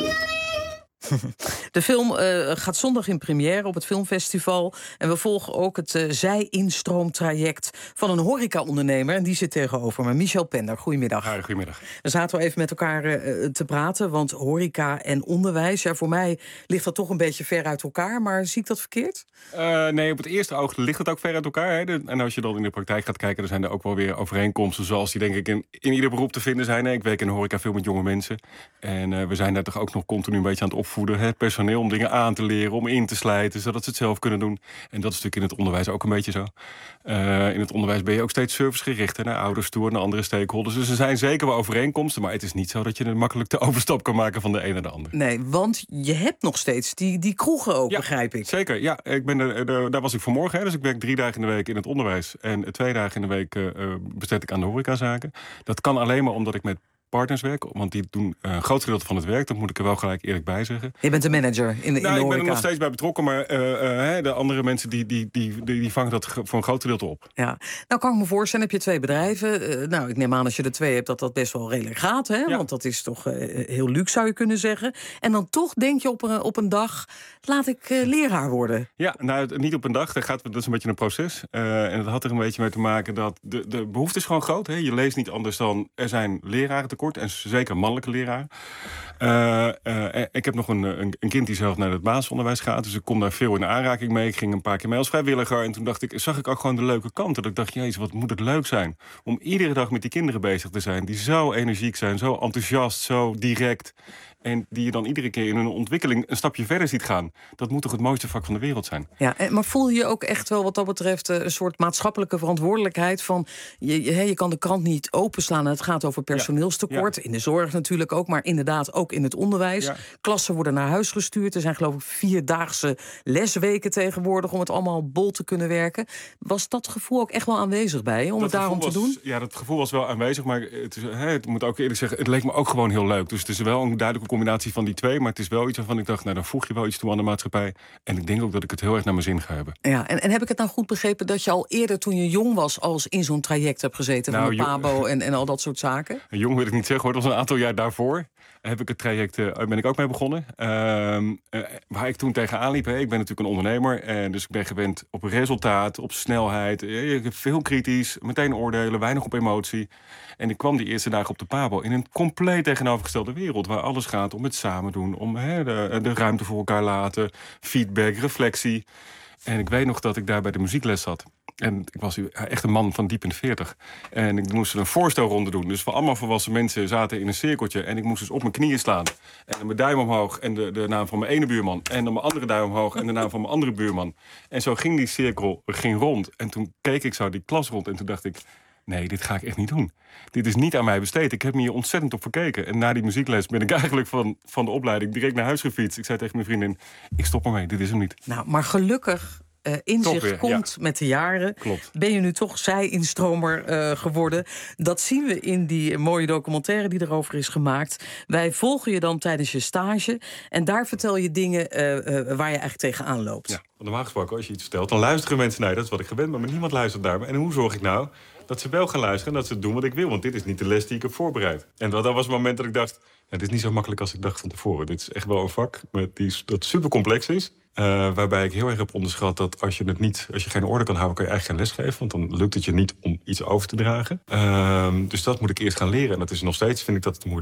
De film uh, gaat zondag in première op het filmfestival. En we volgen ook het uh, zij-instroomtraject van een horeca-ondernemer. En die zit tegenover me, Michel Pender. Goedemiddag. Ja, goedemiddag. We zaten wel even met elkaar uh, te praten, want horeca en onderwijs, ja, voor mij ligt dat toch een beetje ver uit elkaar. Maar zie ik dat verkeerd? Uh, nee, op het eerste oog ligt het ook ver uit elkaar. Hè? De, en als je dan in de praktijk gaat kijken, dan zijn er ook wel weer overeenkomsten, zoals die denk ik in, in ieder beroep te vinden zijn. Ik werk in de horeca veel met jonge mensen. En uh, we zijn daar toch ook nog continu een beetje aan het opvoeden. Het personeel om dingen aan te leren, om in te slijten, zodat ze het zelf kunnen doen. En dat is natuurlijk in het onderwijs ook een beetje zo. Uh, in het onderwijs ben je ook steeds servicegericht, hè, naar ouders toe en naar andere stakeholders. Dus er zijn zeker wel overeenkomsten, maar het is niet zo dat je er makkelijk de overstap kan maken van de een naar de ander. Nee, want je hebt nog steeds die, die kroegen ook, ja, begrijp ik. Zeker, ja. Ik ben er, er, daar was ik vanmorgen, hè, dus ik werk drie dagen in de week in het onderwijs. En twee dagen in de week uh, besteed ik aan de horecazaken. Dat kan alleen maar omdat ik met partners werken, want die doen een groot gedeelte van het werk. Dat moet ik er wel gelijk eerlijk bij zeggen. Je bent de manager in de, in nou, de ik ben horeca. er nog steeds bij betrokken, maar uh, uh, de andere mensen die, die, die, die, die vangen dat voor een groot gedeelte op. Ja, nou kan ik me voorstellen, heb je twee bedrijven. Uh, nou, ik neem aan als je er twee hebt dat dat best wel redelijk gaat, hè? Ja. Want dat is toch uh, heel luxe, zou je kunnen zeggen. En dan toch denk je op een, op een dag, laat ik uh, leraar worden. Ja, nou, niet op een dag. Dat, gaat, dat is een beetje een proces. Uh, en dat had er een beetje mee te maken dat de, de behoefte is gewoon groot. Hè? Je leest niet anders dan, er zijn leraren tekort en zeker mannelijke leraar. Uh, uh, ik heb nog een, een, een kind die zelf naar het basisonderwijs gaat. Dus ik kom daar veel in aanraking mee. Ik ging een paar keer mee als vrijwilliger. En toen dacht ik, zag ik ook gewoon de leuke kant. Dat ik dacht, jezus, wat moet het leuk zijn om iedere dag met die kinderen bezig te zijn. Die zo energiek zijn, zo enthousiast, zo direct. En die je dan iedere keer in hun ontwikkeling een stapje verder ziet gaan. Dat moet toch het mooiste vak van de wereld zijn. Ja, maar voel je ook echt wel wat dat betreft een soort maatschappelijke verantwoordelijkheid van je, je, je kan de krant niet openslaan en het gaat over personeelstekort. Ja, ja. In de zorg natuurlijk ook, maar inderdaad ook in het onderwijs. Ja. Klassen worden naar huis gestuurd. Er zijn geloof ik vierdaagse lesweken tegenwoordig om het allemaal bol te kunnen werken. Was dat gevoel ook echt wel aanwezig bij je om dat het daarom was, te doen? Ja, dat gevoel was wel aanwezig, maar het, is, hè, het moet ook eerlijk zeggen, het leek me ook gewoon heel leuk. Dus het is wel een duidelijke combinatie van die twee, maar het is wel iets waarvan ik dacht, nou dan voeg je wel iets toe aan de maatschappij. En ik denk ook dat ik het heel erg naar mijn zin ga hebben. Ja, en, en heb ik het nou goed begrepen dat je al eerder toen je jong was als in zo'n traject hebt gezeten nou, van de Pabo en, en al dat soort zaken? Jong wil ik niet zeggen hoor, dat was een aantal jaar daarvoor. Heb ik het traject, uh, ben ik ook mee begonnen. Uh, uh, waar ik toen tegenaan liep, hè, ik ben natuurlijk een ondernemer. En dus ik ben gewend op resultaat, op snelheid. Uh, veel kritisch, meteen oordelen, weinig op emotie. En ik kwam die eerste dagen op de Pabo in een compleet tegenovergestelde wereld. Waar alles gaat om het samen doen, om hè, de, de ruimte voor elkaar laten. Feedback, reflectie. En ik weet nog dat ik daar bij de muziekles zat. En ik was echt een man van diep in de veertig. En ik moest een voorstelronde doen. Dus voor allemaal volwassen mensen zaten in een cirkeltje. En ik moest dus op mijn knieën slaan. En dan mijn duim omhoog en de, de naam van mijn ene buurman. En dan mijn andere duim omhoog en de naam van mijn andere buurman. En zo ging die cirkel ging rond. En toen keek ik zo die klas rond en toen dacht ik, nee, dit ga ik echt niet doen. Dit is niet aan mij besteed. Ik heb me hier ontzettend op verkeken. En na die muziekles ben ik eigenlijk van, van de opleiding direct naar huis gefietst. Ik zei tegen mijn vriendin, ik stop ermee, dit is hem niet. Nou, maar gelukkig uh, inzicht weer, komt ja. met de jaren. Klopt. Ben je nu toch zij-instromer uh, geworden. Dat zien we in die mooie documentaire die erover is gemaakt. Wij volgen je dan tijdens je stage. En daar vertel je dingen uh, uh, waar je eigenlijk tegenaan loopt. Ja, normaal gesproken als je iets vertelt, dan luisteren mensen naar je. Dat is wat ik gewend ben, maar niemand luistert naar me. En hoe zorg ik nou dat ze wel gaan luisteren en dat ze doen wat ik wil? Want dit is niet de les die ik heb voorbereid. En dat was het moment dat ik dacht, ja, dit is niet zo makkelijk als ik dacht van tevoren. Dit is echt wel een vak met die, dat super complex is. Uh, waarbij ik heel erg heb onderschat dat als je, het niet, als je geen orde kan houden, kan je eigenlijk geen les geven. Want dan lukt het je niet om iets over te dragen. Uh, dus dat moet ik eerst gaan leren. En dat is nog steeds, vind ik dat het moeilijkst.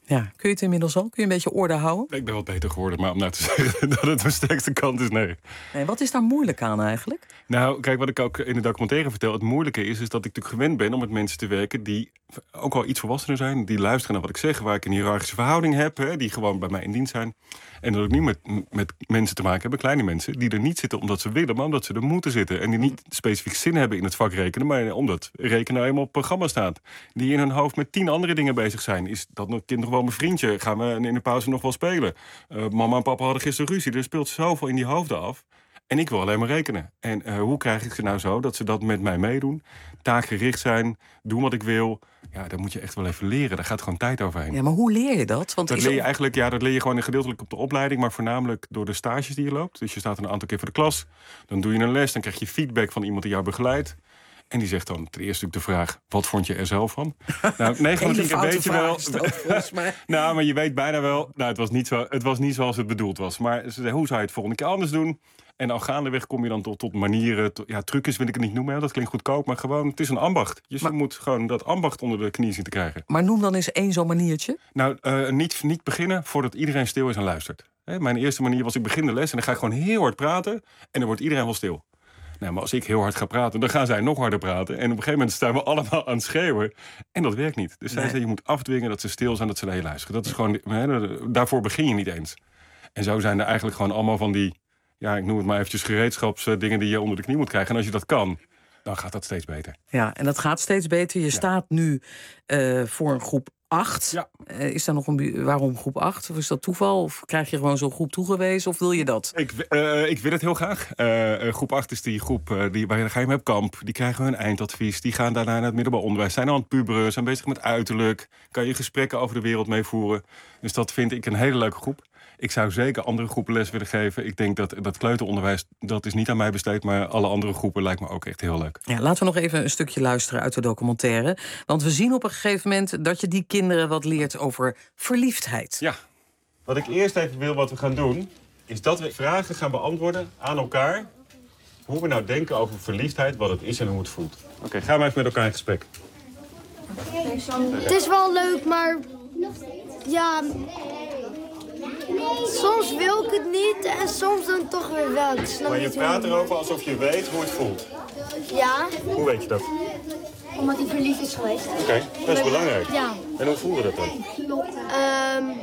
Ja, kun je het inmiddels al? Kun je een beetje orde houden? Ik ben wat beter geworden, maar om nou te zeggen dat het mijn sterkste kant is, nee. Nee, wat is daar moeilijk aan eigenlijk? Nou, kijk, wat ik ook in de documentaire vertel, het moeilijke is, is dat ik natuurlijk gewend ben om met mensen te werken die ook al iets volwassener zijn, die luisteren naar wat ik zeg, waar ik een hiërarchische verhouding heb, hè, die gewoon bij mij in dienst zijn. En dat ik nu met, met mensen te maken heb, kleine mensen, die er niet zitten omdat ze willen, maar omdat ze er moeten zitten. En die niet specifiek zin hebben in het vak rekenen, maar omdat rekenen nou eenmaal op het programma staat. Die in hun hoofd met tien andere dingen bezig zijn. Is dat kind nog wel mijn vriendje? Gaan we in de pauze nog wel spelen? Uh, mama en papa hadden gisteren ruzie. Er speelt zoveel in die hoofden af. En ik wil alleen maar rekenen. En uh, hoe krijg ik ze nou zo dat ze dat met mij meedoen? Taakgericht zijn, doen wat ik wil. Ja, dat moet je echt wel even leren. Daar gaat gewoon tijd overheen. Ja, maar hoe leer je dat? Want dat is leer je ook... eigenlijk, ja, dat leer je gewoon gedeeltelijk op de opleiding, maar voornamelijk door de stages die je loopt. Dus je staat een aantal keer voor de klas, dan doe je een les, dan krijg je feedback van iemand die jou begeleidt. En die zegt dan ten eerste de vraag, wat vond je er zelf van? Nou, negen van de tien keer weet je wel. Gesteld, mij. Nou, maar je weet bijna wel, nou, het was niet zo, het was niet zoals het bedoeld was. Maar ze zei, hoe zou je het volgende keer anders doen? En al gaandeweg kom je dan tot, tot manieren, tot, ja, trucjes wil ik het niet noemen, hè, dat klinkt goedkoop, maar gewoon, het is een ambacht. Je maar, moet gewoon dat ambacht onder de knie zien te krijgen. Maar noem dan eens één zo'n maniertje. Nou, uh, niet, niet beginnen voordat iedereen stil is en luistert. Hè, mijn eerste manier was, ik begin de les en dan ga ik gewoon heel hard praten en dan wordt iedereen wel stil. Nou, maar als ik heel hard ga praten, dan gaan zij nog harder praten. En op een gegeven moment staan we allemaal aan het schreeuwen. En dat werkt niet. Dus zij nee. zei, je moet afdwingen dat ze stil zijn, dat ze naar je luisteren. Dat is gewoon, hè, daarvoor begin je niet eens. En zo zijn er eigenlijk gewoon allemaal van die, ja, ik noem het maar eventjes gereedschapsdingen die je onder de knie moet krijgen. En als je dat kan, dan gaat dat steeds beter. Ja, en dat gaat steeds beter. Je ja. staat nu uh, voor een groep acht. Ja. Uh, is daar nog een waarom groep acht? Of is dat toeval? Of krijg je gewoon zo'n groep toegewezen? Of wil je dat? Ik, uh, ik wil het heel graag. Uh, groep acht is die groep uh, die, waar ga je mee op kamp. Die krijgen hun eindadvies. Die gaan daarna naar het middelbaar onderwijs. Zijn aan het puberen, zijn bezig met uiterlijk. Kan je gesprekken over de wereld meevoeren. Dus dat vind ik een hele leuke groep. Ik zou zeker andere groepen les willen geven. Ik denk dat dat kleuteronderwijs, dat is niet aan mij besteed, maar alle andere groepen lijkt me ook echt heel leuk. Ja, laten we nog even een stukje luisteren uit de documentaire. Want we zien op een gegeven moment dat je die kinderen wat leert over verliefdheid. Ja, wat ik eerst even wil wat we gaan doen, is dat we vragen gaan beantwoorden aan elkaar. Hoe we nou denken over verliefdheid, wat het is en hoe het voelt. Oké, okay, gaan we even met elkaar in gesprek. Het is wel leuk, maar ja, soms wil ik het niet en soms dan toch weer wel. Ik snap maar je niet praat hoe... erover alsof je weet hoe het voelt. Ja. Hoe weet je dat? Omdat hij verliefd is geweest. Oké, okay, dat is belangrijk. Ja. En hoe voelde dat dan? Um,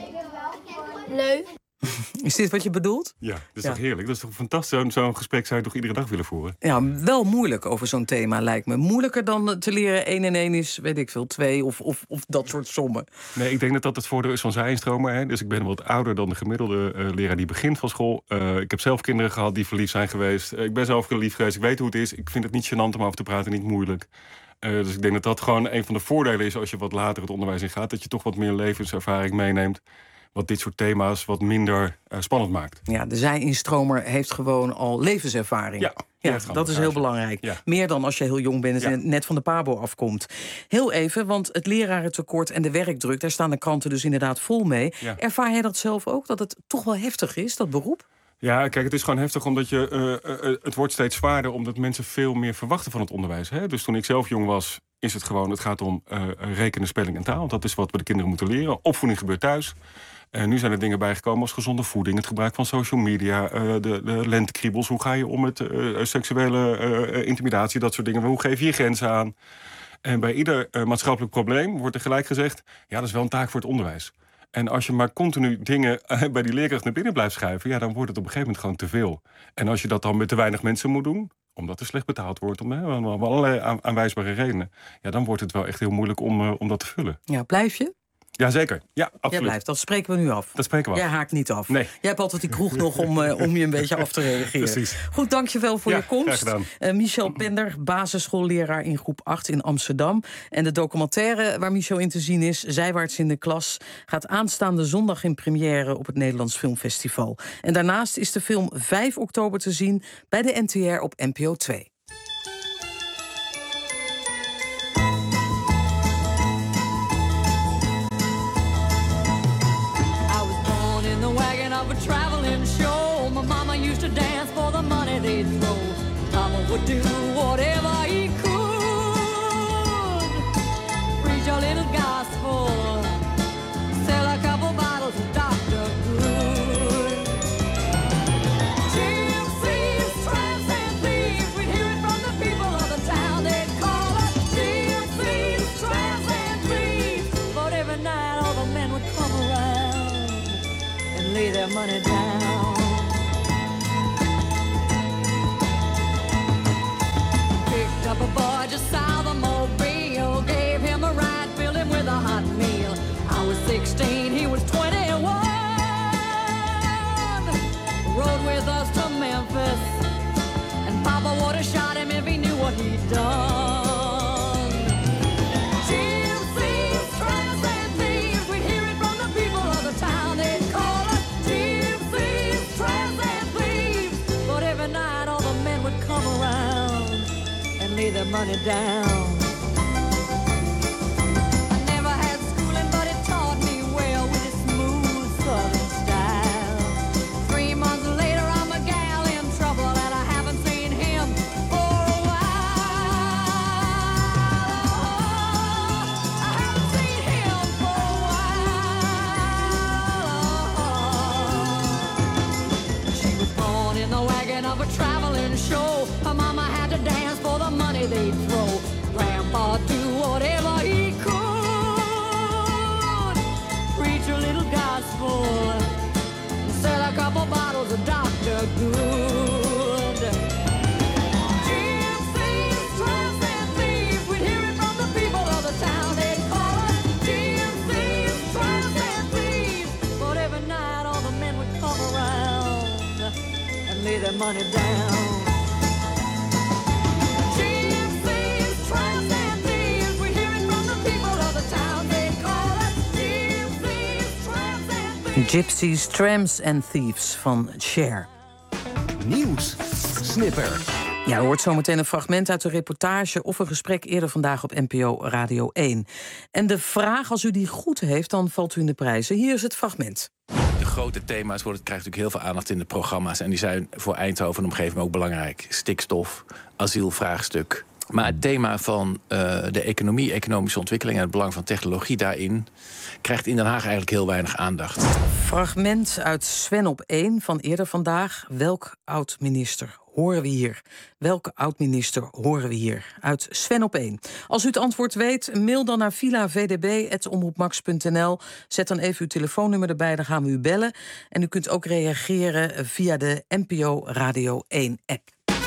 leuk. Is dit wat je bedoelt? Ja, dat is ja. toch heerlijk? Dat is toch fantastisch? Zo'n gesprek zou je toch iedere dag willen voeren? Ja, wel moeilijk over zo'n thema lijkt me. Moeilijker dan te leren één en één is, weet ik veel, twee of, of, of dat soort sommen. Nee, ik denk dat dat het voordeel is van zijnstromen. Hè? Dus ik ben wat ouder dan de gemiddelde uh, leraar die begint van school. Uh, ik heb zelf kinderen gehad die verliefd zijn geweest. Uh, ik ben zelf lief geweest. Ik weet hoe het is. Ik vind het niet gênant om over te praten, niet moeilijk. Uh, dus ik denk dat dat gewoon een van de voordelen is als je wat later het onderwijs in gaat. Dat je toch wat meer levenservaring meeneemt. Wat dit soort thema's wat minder uh, spannend maakt. Ja, de zij-instromer heeft gewoon al levenservaring. Ja, ja dat is heel belangrijk. Ja. Meer dan als je heel jong bent en ja. net van de pabo afkomt. Heel even, want het lerarentekort en de werkdruk, daar staan de kranten dus inderdaad vol mee. Ja. Ervaar jij dat zelf ook, dat het toch wel heftig is, dat beroep? Ja, kijk, het is gewoon heftig omdat je, uh, uh, het wordt steeds zwaarder omdat mensen veel meer verwachten van het onderwijs. Hè? Dus toen ik zelf jong was, is het gewoon, het gaat om uh, rekenen, spelling en taal. Dat is wat we de kinderen moeten leren. Opvoeding gebeurt thuis. En nu zijn er dingen bijgekomen als gezonde voeding, het gebruik van social media, uh, de, de lentekriebels. Hoe ga je om met uh, seksuele uh, intimidatie, dat soort dingen. Hoe geef je je grenzen aan? En bij ieder uh, maatschappelijk probleem wordt er gelijk gezegd, ja, dat is wel een taak voor het onderwijs. En als je maar continu dingen uh, bij die leerkracht naar binnen blijft schuiven, ja, dan wordt het op een gegeven moment gewoon te veel. En als je dat dan met te weinig mensen moet doen, omdat er slecht betaald wordt, om, hè, om allerlei aan, aanwijsbare redenen, ja, dan wordt het wel echt heel moeilijk om, uh, om dat te vullen. Ja, blijf je? Jazeker, ja, absoluut. Jij blijft, dat spreken we nu af. Dat spreken we af. Jij haakt niet af. Nee. Jij hebt altijd die kroeg nog om, uh, om je een beetje af te reageren. Precies. Goed, dankjewel voor ja, je komst. Uh, Michel Pender, basisschoolleraar in groep acht in Amsterdam. En de documentaire waar Michel in te zien is, Zijwaarts in de klas, gaat aanstaande zondag in première op het Nederlands Filmfestival. En daarnaast is de film vijf oktober te zien bij de N T R op N P O twee. A traveling show. My mama used to dance for the money they'd throw. Mama would do whatever he could. Preach a little gospel, sell a Memphis. And Papa would have shot him if he knew what he'd done. Gypsies, tramps, and thieves, we'd hear it from the people of the town. They'd call us gypsies, tramps, and thieves. But every night all the men would come around and lay their money down. Her mama had to dance for the money they'd throw. Grandpa do whatever he could. Preach a little gospel, sell a couple bottles of Doctor Good. Gypsies, tramps, and thieves, we'd hear it from the people of the town. They'd call us gypsies, tramps, and thieves. But every night all the men would come around and lay their money down. Gypsies, Tramps and Thieves van Cher. Nieuws. Snipper. Ja, er hoort zometeen een fragment uit de reportage of een gesprek eerder vandaag op N P O Radio één. En de vraag, als u die goed heeft, dan valt u in de prijzen. Hier is het fragment. De grote thema's worden, krijgen natuurlijk heel veel aandacht in de programma's. En die zijn voor Eindhoven en omgeving ook belangrijk. Stikstof, asielvraagstuk. Maar het thema van uh, de economie, economische ontwikkeling en het belang van technologie daarin krijgt in Den Haag eigenlijk heel weinig aandacht. Fragment uit Sven op één van eerder vandaag. Welk oud-minister horen we hier? Welke oud-minister horen we hier? Uit Sven op één. Als u het antwoord weet, mail dan naar villa v d b apenstaartje omroepmax punt n l. Zet dan even uw telefoonnummer erbij, dan gaan we u bellen. En u kunt ook reageren via de N P O Radio één app.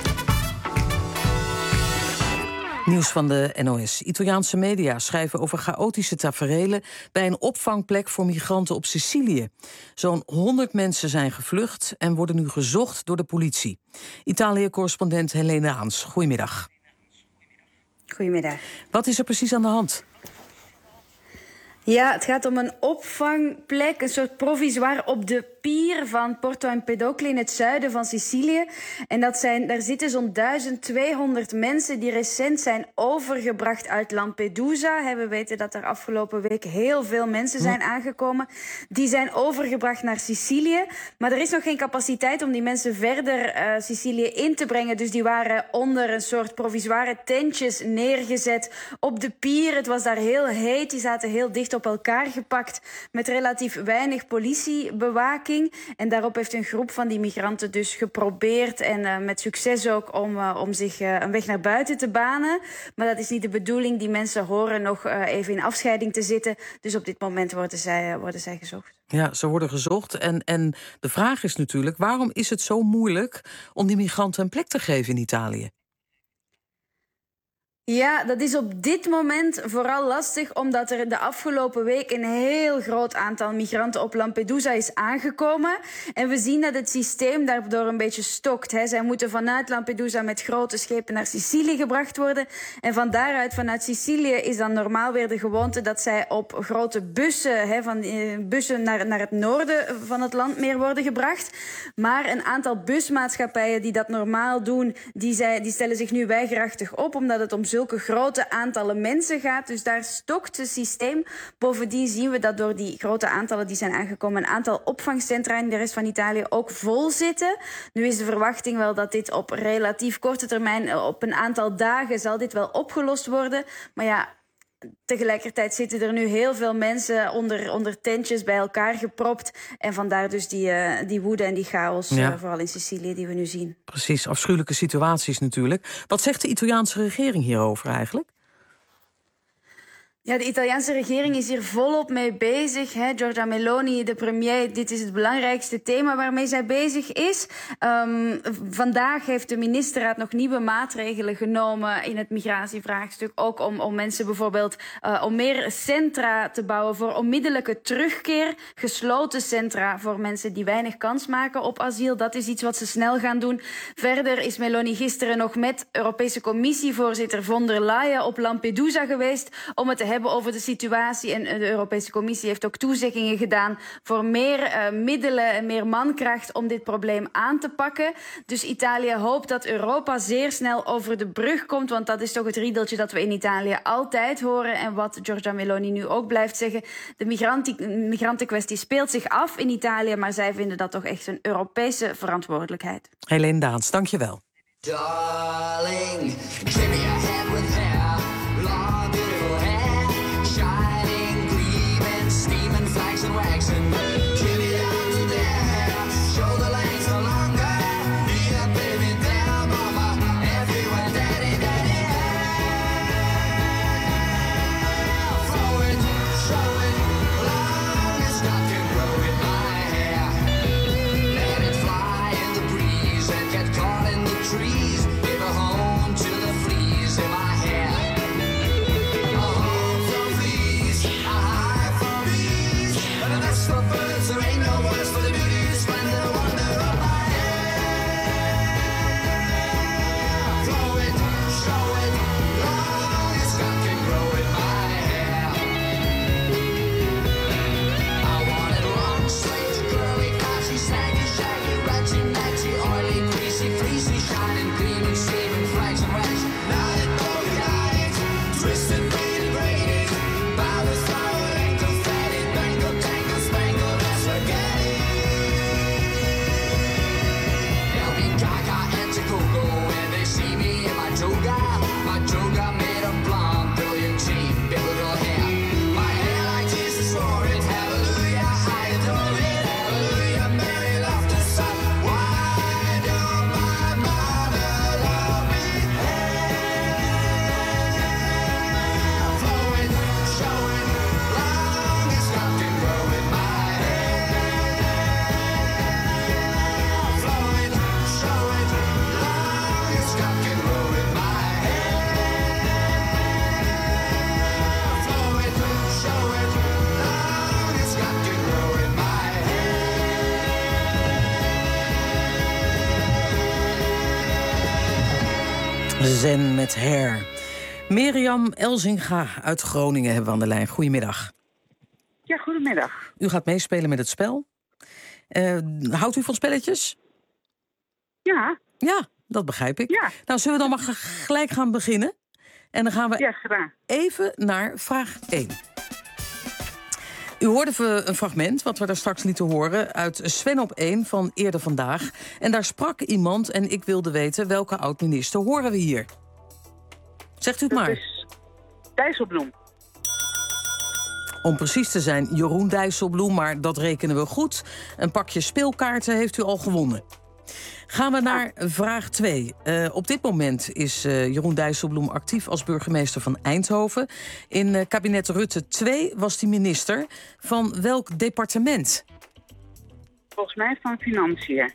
Nieuws van de N O S. Italiaanse media schrijven over chaotische taferelen bij een opvangplek voor migranten op Sicilië. Zo'n honderd mensen zijn gevlucht en worden nu gezocht door de politie. Italië-correspondent Helene Aans, goedemiddag. Goedemiddag. Wat is er precies aan de hand? Ja, het gaat om een opvangplek, een soort provisoire op de pier van Porto Empedocle in het zuiden van Sicilië. En dat zijn, daar zitten zo'n duizend tweehonderd mensen die recent zijn overgebracht uit Lampedusa. We weten dat er afgelopen week heel veel mensen zijn aangekomen. Die zijn overgebracht naar Sicilië. Maar er is nog geen capaciteit om die mensen verder uh, Sicilië in te brengen. Dus die waren onder een soort provisoire tentjes neergezet op de pier. Het was daar heel heet, die zaten heel dicht op elkaar gepakt met relatief weinig politiebewaking. En daarop heeft een groep van die migranten dus geprobeerd, en uh, met succes ook, om, uh, om zich uh, een weg naar buiten te banen. Maar dat is niet de bedoeling. Die mensen horen nog uh, even in afscheiding te zitten. Dus op dit moment worden zij, uh, worden zij gezocht. Ja, ze worden gezocht. En, en de vraag is natuurlijk, waarom is het zo moeilijk om die migranten een plek te geven in Italië? Ja, dat is op dit moment vooral lastig, omdat er de afgelopen week een heel groot aantal migranten op Lampedusa is aangekomen. En we zien dat het systeem daardoor een beetje stokt. Hè. Zij moeten vanuit Lampedusa met grote schepen naar Sicilië gebracht worden. En van daaruit, vanuit Sicilië, is dan normaal weer de gewoonte dat zij op grote bussen, hè, van, eh, bussen naar, naar het noorden van het land meer worden gebracht. Maar een aantal busmaatschappijen die dat normaal doen, die, zij, die stellen zich nu weigerachtig op, omdat het om zulke grote aantallen mensen gaat. Dus daar stokt het systeem. Bovendien zien we dat door die grote aantallen die zijn aangekomen, een aantal opvangcentra in de rest van Italië ook vol zitten. Nu is de verwachting wel dat dit op relatief korte termijn, op een aantal dagen, zal dit wel opgelost worden. Maar ja, tegelijkertijd zitten er nu heel veel mensen onder, onder tentjes bij elkaar gepropt. En vandaar dus die, uh, die woede en die chaos, ja. uh, vooral in Sicilië, die we nu zien. Precies, afschuwelijke situaties natuurlijk. Wat zegt de Italiaanse regering hierover eigenlijk? Ja, de Italiaanse regering is hier volop mee bezig. Hè. Giorgia Meloni, de premier, dit is het belangrijkste thema waarmee zij bezig is. Um, vandaag heeft de ministerraad nog nieuwe maatregelen genomen in het migratievraagstuk. Ook om, om mensen bijvoorbeeld uh, om meer centra te bouwen voor onmiddellijke terugkeer. Gesloten centra voor mensen die weinig kans maken op asiel. Dat is iets wat ze snel gaan doen. Verder is Meloni gisteren nog met Europese Commissievoorzitter von der Leyen op Lampedusa geweest om het te hebben over de situatie. En de Europese Commissie heeft ook toezeggingen gedaan voor meer uh, middelen en meer mankracht om dit probleem aan te pakken. Dus Italië hoopt dat Europa zeer snel over de brug komt, want dat is toch het riedeltje dat we in Italië altijd horen en wat Giorgia Meloni nu ook blijft zeggen. De migrantie, migrantenkwestie speelt zich af in Italië, maar zij vinden dat toch echt een Europese verantwoordelijkheid. Helene Daans, dank je wel. Darling, give me a hand with hair, long beautiful hair, shining, gleaming, steaming, flags and wax and give it down to their hair, shoulder length no longer, be a baby down, mama, everywhere, daddy, daddy, hair, throw it, show it, long as I can grow in my hair, let it fly in the breeze and get caught in the trees, give a home to the fleas in my hair. A home for fleas, a hive for bees, and a nest for birds. There ain't no words for the beauty, splendor, wonder of my hair. Flow it, show it, long as God can grow in my hair. I want it long, straight, curly, flashy, snaggy, shaggy, ratchy, matchy, oily, greasy, fleecy, shining, gleaming, steaming, flags and wax. Not it, got it, twisted, faded, braided, boundless, flowered, and confetti, bangled, tangled, spangled, and spaghetti. They'll be gaga and Chicago when they see me in my toga, my toga made of blonde, brilliant teeth, biblical hair. My hair like Jesus wore it, hallelujah, I adore it, hallelujah, Mary loved the sun. Why don't my mother love me? Hair, flow it, show it, long as God can grow in my hair. Flow it, show it, long as God can grow in my hair. Flow it, show it, long as God can grow in my Zen met Hair. Mirjam Elzinga uit Groningen hebben we aan de lijn. Goedemiddag. Ja, goedemiddag. U gaat meespelen met het spel. Uh, houdt u van spelletjes? Ja. Ja, dat begrijp ik. Ja. Nou, zullen we dan maar g- gelijk gaan beginnen? En dan gaan we Ja, graag. even naar vraag één. U hoorde we een fragment, wat we daar straks lieten horen, uit Sven op één van eerder vandaag. En daar sprak iemand en ik wilde weten welke oud-minister horen we hier. Zegt u het maar. Dat is Dijsselbloem. Om precies te zijn, Jeroen Dijsselbloem, maar dat rekenen we goed. Een pakje speelkaarten heeft u al gewonnen. Gaan we naar vraag twee. Uh, op dit moment is uh, Jeroen Dijsselbloem actief als burgemeester van Eindhoven. In uh, kabinet Rutte twee was hij minister. Van welk departement? Volgens mij van Financiën.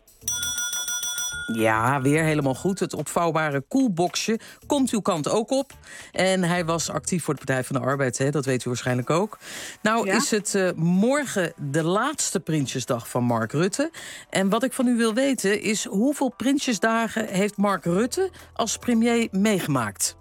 Ja, weer helemaal goed. Het opvouwbare koelboxje komt uw kant ook op. En hij was actief voor de Partij van de Arbeid, hè? Dat weet u waarschijnlijk ook. Nou ja? is het uh, morgen de laatste Prinsjesdag van Mark Rutte. En wat ik van u wil weten is hoeveel Prinsjesdagen heeft Mark Rutte als premier meegemaakt?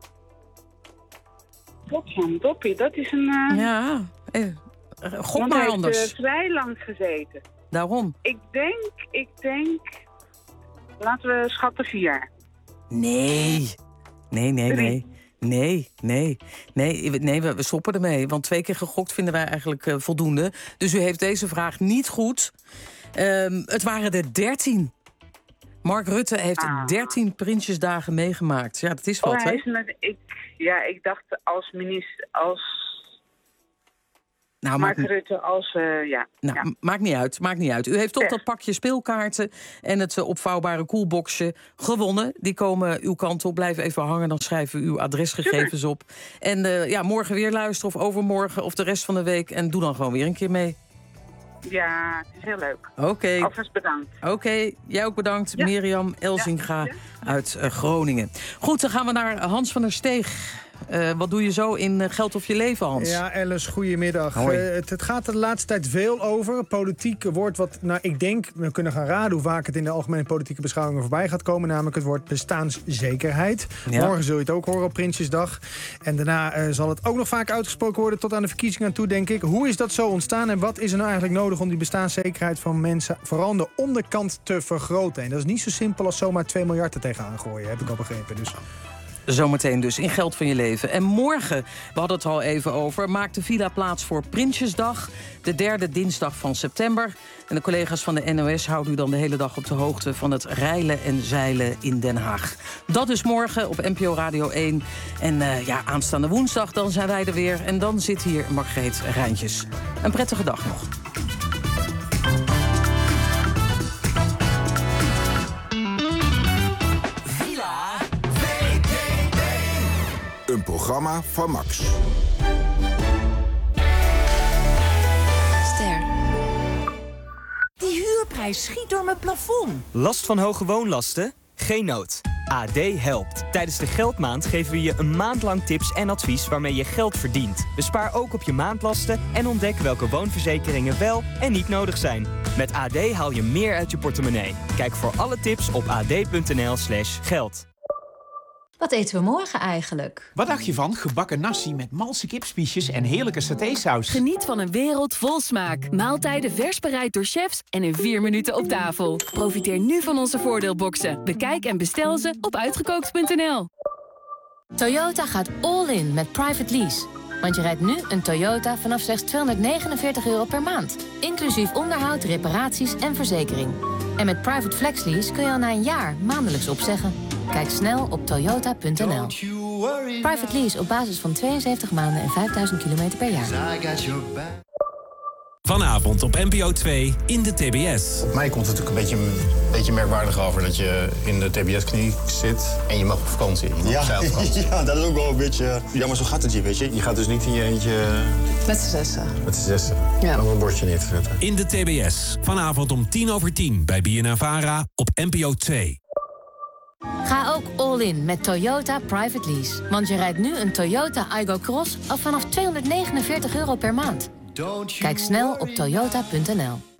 Potjandoppie, dat is een... Uh... Ja, eh, gok Want maar hij anders. heeft uh, vrij lang gezeten. Daarom. Ik denk, ik denk... Laten we schatten vier. Nee. Nee, nee, nee. Nee, nee. Nee, nee we, we stoppen ermee. Want twee keer gegokt vinden wij eigenlijk uh, voldoende. Dus u heeft deze vraag niet goed. Um, het waren er dertien. Mark Rutte heeft ah. dertien Prinsjesdagen meegemaakt. Ja, dat is wat, oh, hij hè? is met, ik, ja, ik dacht als minister... als Nou, Mark maakt, Rutte als, uh, ja. nou, ja. m- maakt niet uit, maakt niet uit. U heeft toch dat pakje speelkaarten en het uh, opvouwbare koelboxje gewonnen. Die komen uw kant op. Blijf even hangen, dan schrijven we uw adresgegevens Super. op. En uh, ja, morgen weer luisteren of overmorgen of de rest van de week. En doe dan gewoon weer een keer mee. Ja, het is heel leuk. Oké. Okay. Alvast bedankt. Oké, okay. Jij ook bedankt. Ja. Mirjam Elzinga ja. uit uh, Groningen. Goed, dan gaan we naar Hans van der Steeg. Uh, wat doe je zo in uh, Geld of je leven, Hans? Ja, Alice, goedemiddag. Uh, het, het gaat er de laatste tijd veel over. Politiek wordt wat, nou, ik denk, we kunnen gaan raden hoe vaak het in de algemene politieke beschouwingen voorbij gaat komen. Namelijk het woord bestaanszekerheid. Ja. Morgen zul je het ook horen op Prinsjesdag. En daarna uh, zal het ook nog vaak uitgesproken worden tot aan de verkiezingen aan toe, denk ik. Hoe is dat zo ontstaan en wat is er nou eigenlijk nodig om die bestaanszekerheid van mensen vooral aan de onderkant te vergroten? En dat is niet zo simpel als zomaar twee miljard er tegenaan gooien, heb ik al begrepen. Dus... Zometeen dus in Geld van je leven. En morgen, we hadden het er al even over, maakt de Villa plaats voor Prinsjesdag. De derde dinsdag van september. En de collega's van de N O S houden u dan de hele dag op de hoogte van het reilen en zeilen in Den Haag. Dat is morgen op N P O Radio één. En uh, ja, aanstaande woensdag, dan zijn wij er weer. En dan zit hier Margreet Rijntjes. Een prettige dag nog. Een programma van Max. Ster. Die huurprijs schiet door mijn plafond. Last van hoge woonlasten? Geen nood. A D helpt. Tijdens de Geldmaand geven we je een maand lang tips en advies waarmee je geld verdient. Bespaar ook op je maandlasten en ontdek welke woonverzekeringen wel en niet nodig zijn. Met A D haal je meer uit je portemonnee. Kijk voor alle tips op ad.nl slash geld. Wat eten we morgen eigenlijk? Wat dacht je van gebakken nasi met malse kipspiesjes en heerlijke satésaus? Geniet van een wereld vol smaak. Maaltijden vers bereid door chefs en in vier minuten op tafel. Profiteer nu van onze voordeelboxen. Bekijk en bestel ze op uitgekookt punt n l. Toyota gaat all in met private lease. Want je rijdt nu een Toyota vanaf slechts tweehonderdnegenenveertig euro per maand. Inclusief onderhoud, reparaties en verzekering. En met private flex lease kun je al na een jaar maandelijks opzeggen. Kijk snel op toyota punt n l. Private lease op basis van tweeënzeventig maanden en vijfduizend kilometer per jaar. Vanavond op N P O twee in de T B S. Op mij komt het natuurlijk een beetje, een beetje merkwaardig over dat je in de T B S-kliniek zit en je mag op vakantie. Je mag ja, op vakantie. Ja, dat is ook wel een beetje... Ja, maar zo gaat het hier, weet je. Je gaat dus niet in je eentje... Met z'n zessen. Met z'n zessen. Ja. Dan een bordje neer te zetten. In de T B S. Vanavond om tien over tien bij B N N Vara op N P O twee. Ga ook all in met Toyota Private Lease. Want je rijdt nu een Toyota Aygo Cross al vanaf tweehonderdnegenenveertig euro per maand. Kijk snel op toyota punt n l.